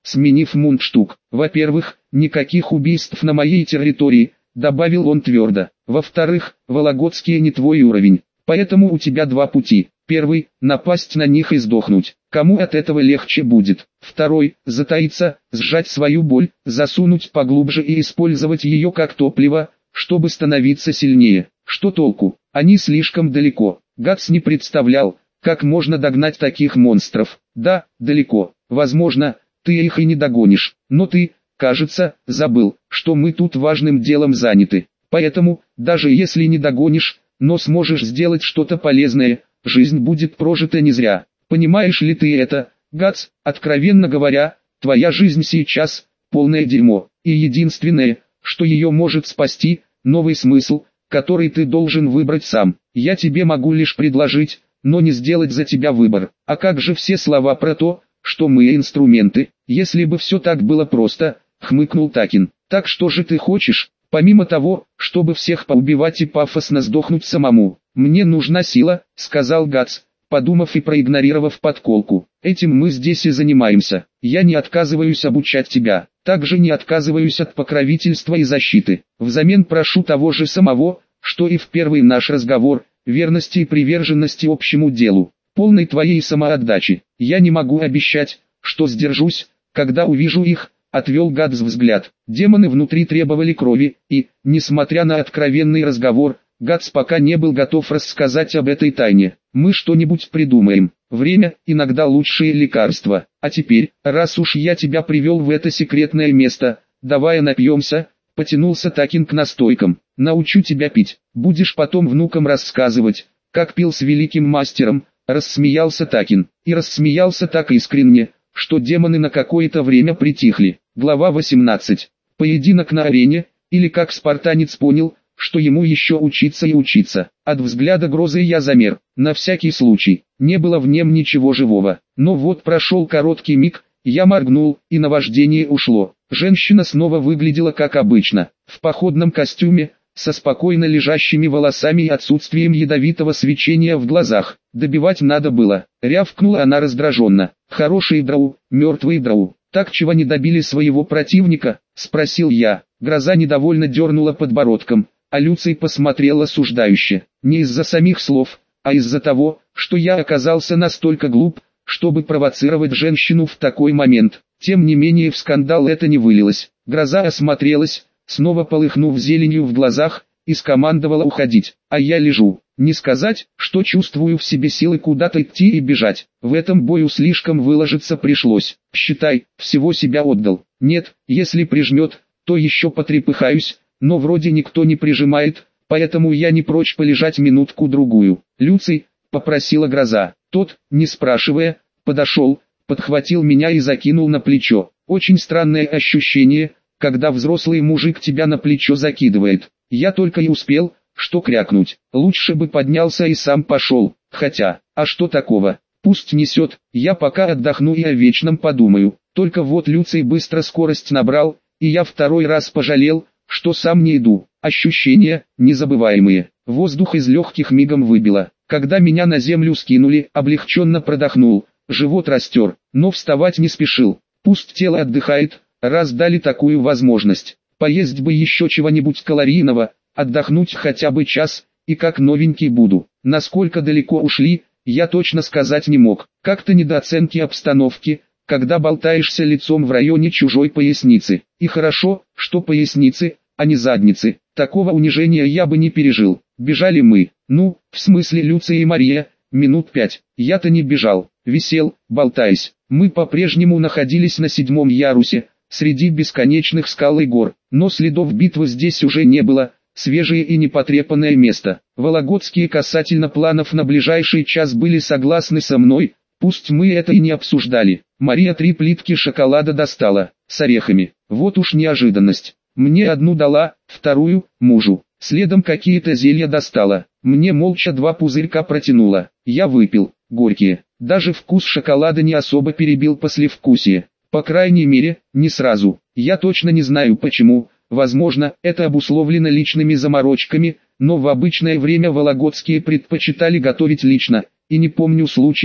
сменив мундштук. Во-первых, никаких убийств на моей территории, добавил он твердо. Во-вторых, Вологодские не твой уровень, поэтому у тебя два пути. Первый – напасть на них и сдохнуть. Кому от этого легче будет? Второй – затаиться, сжать свою боль, засунуть поглубже и использовать ее как топливо, чтобы становиться сильнее. Что толку? Они слишком далеко. Гатс не представлял, как можно догнать таких монстров. Да, далеко. Возможно, ты их и не догонишь. Но ты, кажется, забыл, что мы тут важным делом заняты. Поэтому, даже если не догонишь, но сможешь сделать что-то полезное, жизнь будет прожита не зря. Понимаешь ли ты это, Гатс? Откровенно говоря, твоя жизнь сейчас – полное дерьмо. И единственное, что ее может спасти – новый смысл, который ты должен выбрать сам. Я тебе могу лишь предложить, но не сделать за тебя выбор. А как же все слова про то, что мы инструменты? Если бы все так было просто, хмыкнул Такин. Так что же ты хочешь, помимо того, чтобы всех поубивать и пафосно сдохнуть самому? Мне нужна сила, сказал Гатс, подумав и проигнорировав подколку. Этим мы здесь и занимаемся. Я не отказываюсь обучать тебя. Также не отказываюсь от покровительства и защиты. Взамен прошу того же самого, что и в первый наш разговор, верности и приверженности общему делу, полной твоей самоотдачи. Я не могу обещать, что сдержусь, когда увижу их, отвел Гатс взгляд. Демоны внутри требовали крови, и, несмотря на откровенный разговор, Гатс пока не был готов рассказать об этой тайне. Мы что-нибудь придумаем. Время – иногда лучшее лекарство. А теперь, раз уж я тебя привел в это секретное место, давай напьемся. Потянулся Такин к настойкам. Научу тебя пить. Будешь потом внукам рассказывать, как пил с великим мастером. Рассмеялся Такин. И рассмеялся так искренне, что демоны на какое-то время притихли. Глава восемнадцать. Поединок на арене, или как спартанец понял, что ему еще учиться и учиться. От взгляда грозы я замер. На всякий случай. Не было в нем ничего живого. Но вот прошел короткий миг, я моргнул, и наваждение ушло. Женщина снова выглядела как обычно, в походном костюме, со спокойно лежащими волосами и отсутствием ядовитого свечения в глазах. Добивать надо было. Рявкнула она раздраженно. Хороший драу, мертвый драу. Так чего не добили своего противника? Спросил я. Гроза недовольно дернула подбородком, а Люций посмотрел осуждающе. Не из-за самих слов, а из-за того, что я оказался настолько глуп, чтобы провоцировать женщину в такой момент. Тем не менее в скандал это не вылилось. Гроза осмотрелась, снова полыхнув зеленью в глазах, и скомандовала уходить. А я лежу. Не сказать, что чувствую в себе силы куда-то идти и бежать. В этом бою слишком выложиться пришлось. Считай, всего себя отдал. Нет, если прижмет, то еще потрепыхаюсь, но вроде никто не прижимает, поэтому я не прочь полежать минутку-другую. Люций, попросила Гроза. Тот, не спрашивая, подошел, подхватил меня и закинул на плечо. Очень странное ощущение, когда взрослый мужик тебя на плечо закидывает. Я только и успел, что крякнуть. Лучше бы поднялся и сам пошел. Хотя, а что такого? Пусть несет, я пока отдохну и о вечном подумаю. Только вот Люций быстро скорость набрал, и я второй раз пожалел, что сам не иду. Ощущения, незабываемые. Воздух из легких мигом выбило. Когда меня на землю скинули, облегченно продохнул. Живот растер, но вставать не спешил. Пусть тело отдыхает, раз дали такую возможность. Поесть бы еще чего-нибудь калорийного, отдохнуть хотя бы час, и как новенький буду. Насколько далеко ушли, я точно сказать не мог. Как-то недооценки обстановки, когда болтаешься лицом в районе чужой поясницы. И хорошо, что поясницы, а не задницы. Такого унижения я бы не пережил. Бежали мы, ну, в смысле Люция и Мария, минут пять. Я-то не бежал, висел, болтаясь. Мы по-прежнему находились на седьмом ярусе, среди бесконечных скал и гор, но следов битвы здесь уже не было. Свежее и непотрепанное место. Вологодские касательно планов на ближайший час были согласны со мной, пусть мы это и не обсуждали. Мария три плитки шоколада достала, с орехами. Вот уж неожиданность. Мне одну дала, вторую – мужу. Следом какие-то зелья достала. Мне молча два пузырька протянула. Я выпил, горькие. Даже вкус шоколада не особо перебил послевкусие. По крайней мере, не сразу. Я точно не знаю почему. Возможно, это обусловлено личными заморочками, но в обычное время вологодские предпочитали готовить лично, и не помню случаев,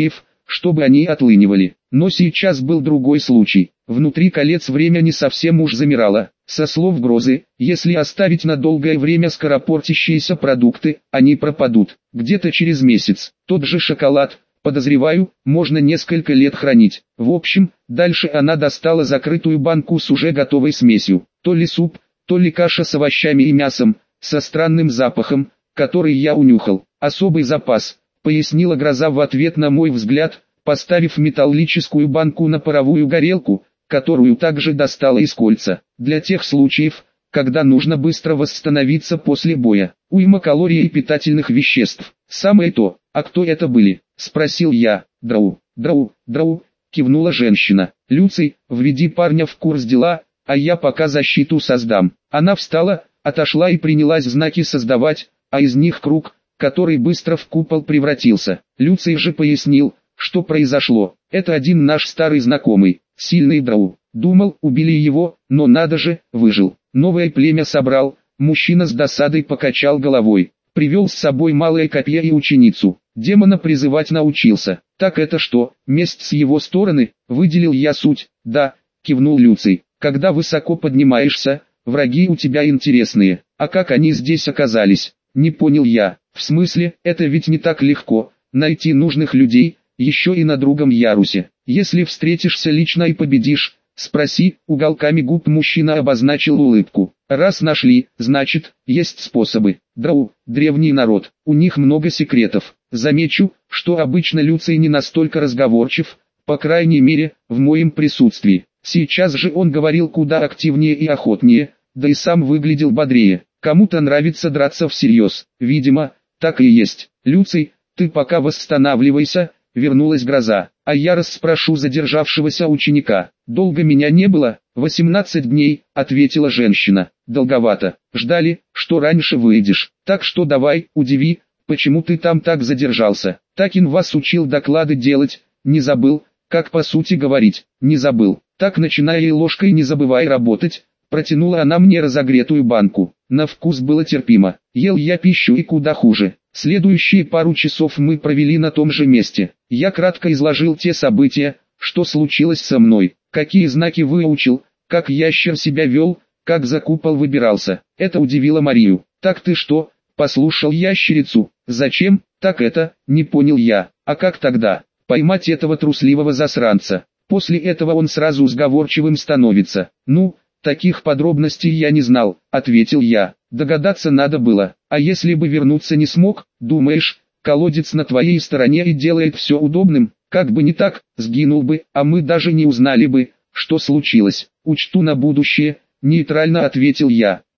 чтобы они отлынивали. Но сейчас был другой случай. Внутри колец время не совсем уж замирало. Со слов Грозы, если оставить на долгое время скоропортящиеся продукты, они пропадут. Где-то через месяц. Тот же шоколад, подозреваю, можно несколько лет хранить. В общем, дальше она достала закрытую банку с уже готовой смесью. То ли суп, то ли каша с овощами и мясом, со странным запахом, который я унюхал. Особый запас, пояснила Гроза в ответ на мой взгляд, поставив металлическую банку на паровую горелку, которую также достала из кольца, для тех случаев, когда нужно быстро восстановиться после боя. Уйма калорий и питательных веществ. Самое то. А кто это были? Спросил я. Драу, драу, драу, кивнула женщина. Люций, введи парня в курс дела, а я пока защиту создам. Она встала, отошла и принялась знаки создавать, а из них круг, который быстро в купол превратился. Люций же пояснил, что произошло. Это один наш старый знакомый, сильный драу. Думал, убили его, но надо же, выжил. Новое племя собрал. Мужчина с досадой покачал головой. Привел с собой малое копье и ученицу. Демона призывать научился. Так это что, месть с его стороны? Выделил я суть. Да, кивнул Люций. Когда высоко поднимаешься, враги у тебя интересные. А как они здесь оказались? Не понял я. В смысле, это ведь не так легко, найти нужных людей, еще и на другом ярусе. Если встретишься лично и победишь, спроси, уголками губ мужчина обозначил улыбку. Раз нашли, значит, есть способы. Драу, древний народ, у них много секретов. Замечу, что обычно Люций не настолько разговорчив, по крайней мере, в моем присутствии. Сейчас же он говорил куда активнее и охотнее, да и сам выглядел бодрее. Кому-то нравится драться всерьез. Видимо, так и есть. Люций, ты пока восстанавливайся, вернулась Гроза, а я расспрошу задержавшегося ученика. Долго меня не было, восемнадцать дней, ответила женщина. Долговато. Ждали, что раньше выйдешь. Так что давай, удиви, почему ты там так задержался. Такин вас учил доклады делать, не забыл, как по сути говорить. Не забыл. Так начиная и ложкой не забывай работать. Протянула она мне разогретую банку. На вкус было терпимо. Ел я пищу и куда хуже. Следующие пару часов мы провели на том же месте. Я кратко изложил те события, что случилось со мной, какие знаки выучил, как ящер себя вел, как за купол выбирался. Это удивило Марию. «Так ты что, послушал ящерицу? Зачем?» «Так это, не понял я. А как тогда? Поймать этого трусливого засранца. После этого он сразу сговорчивым становится». «Ну, таких подробностей я не знал», — ответил я. «Догадаться надо было. А если бы вернуться не смог, думаешь, колодец на твоей стороне и делает все удобным? Как бы не так, сгинул бы, а мы даже не узнали бы, что случилось. Учту на будущее», — нейтрально ответил я.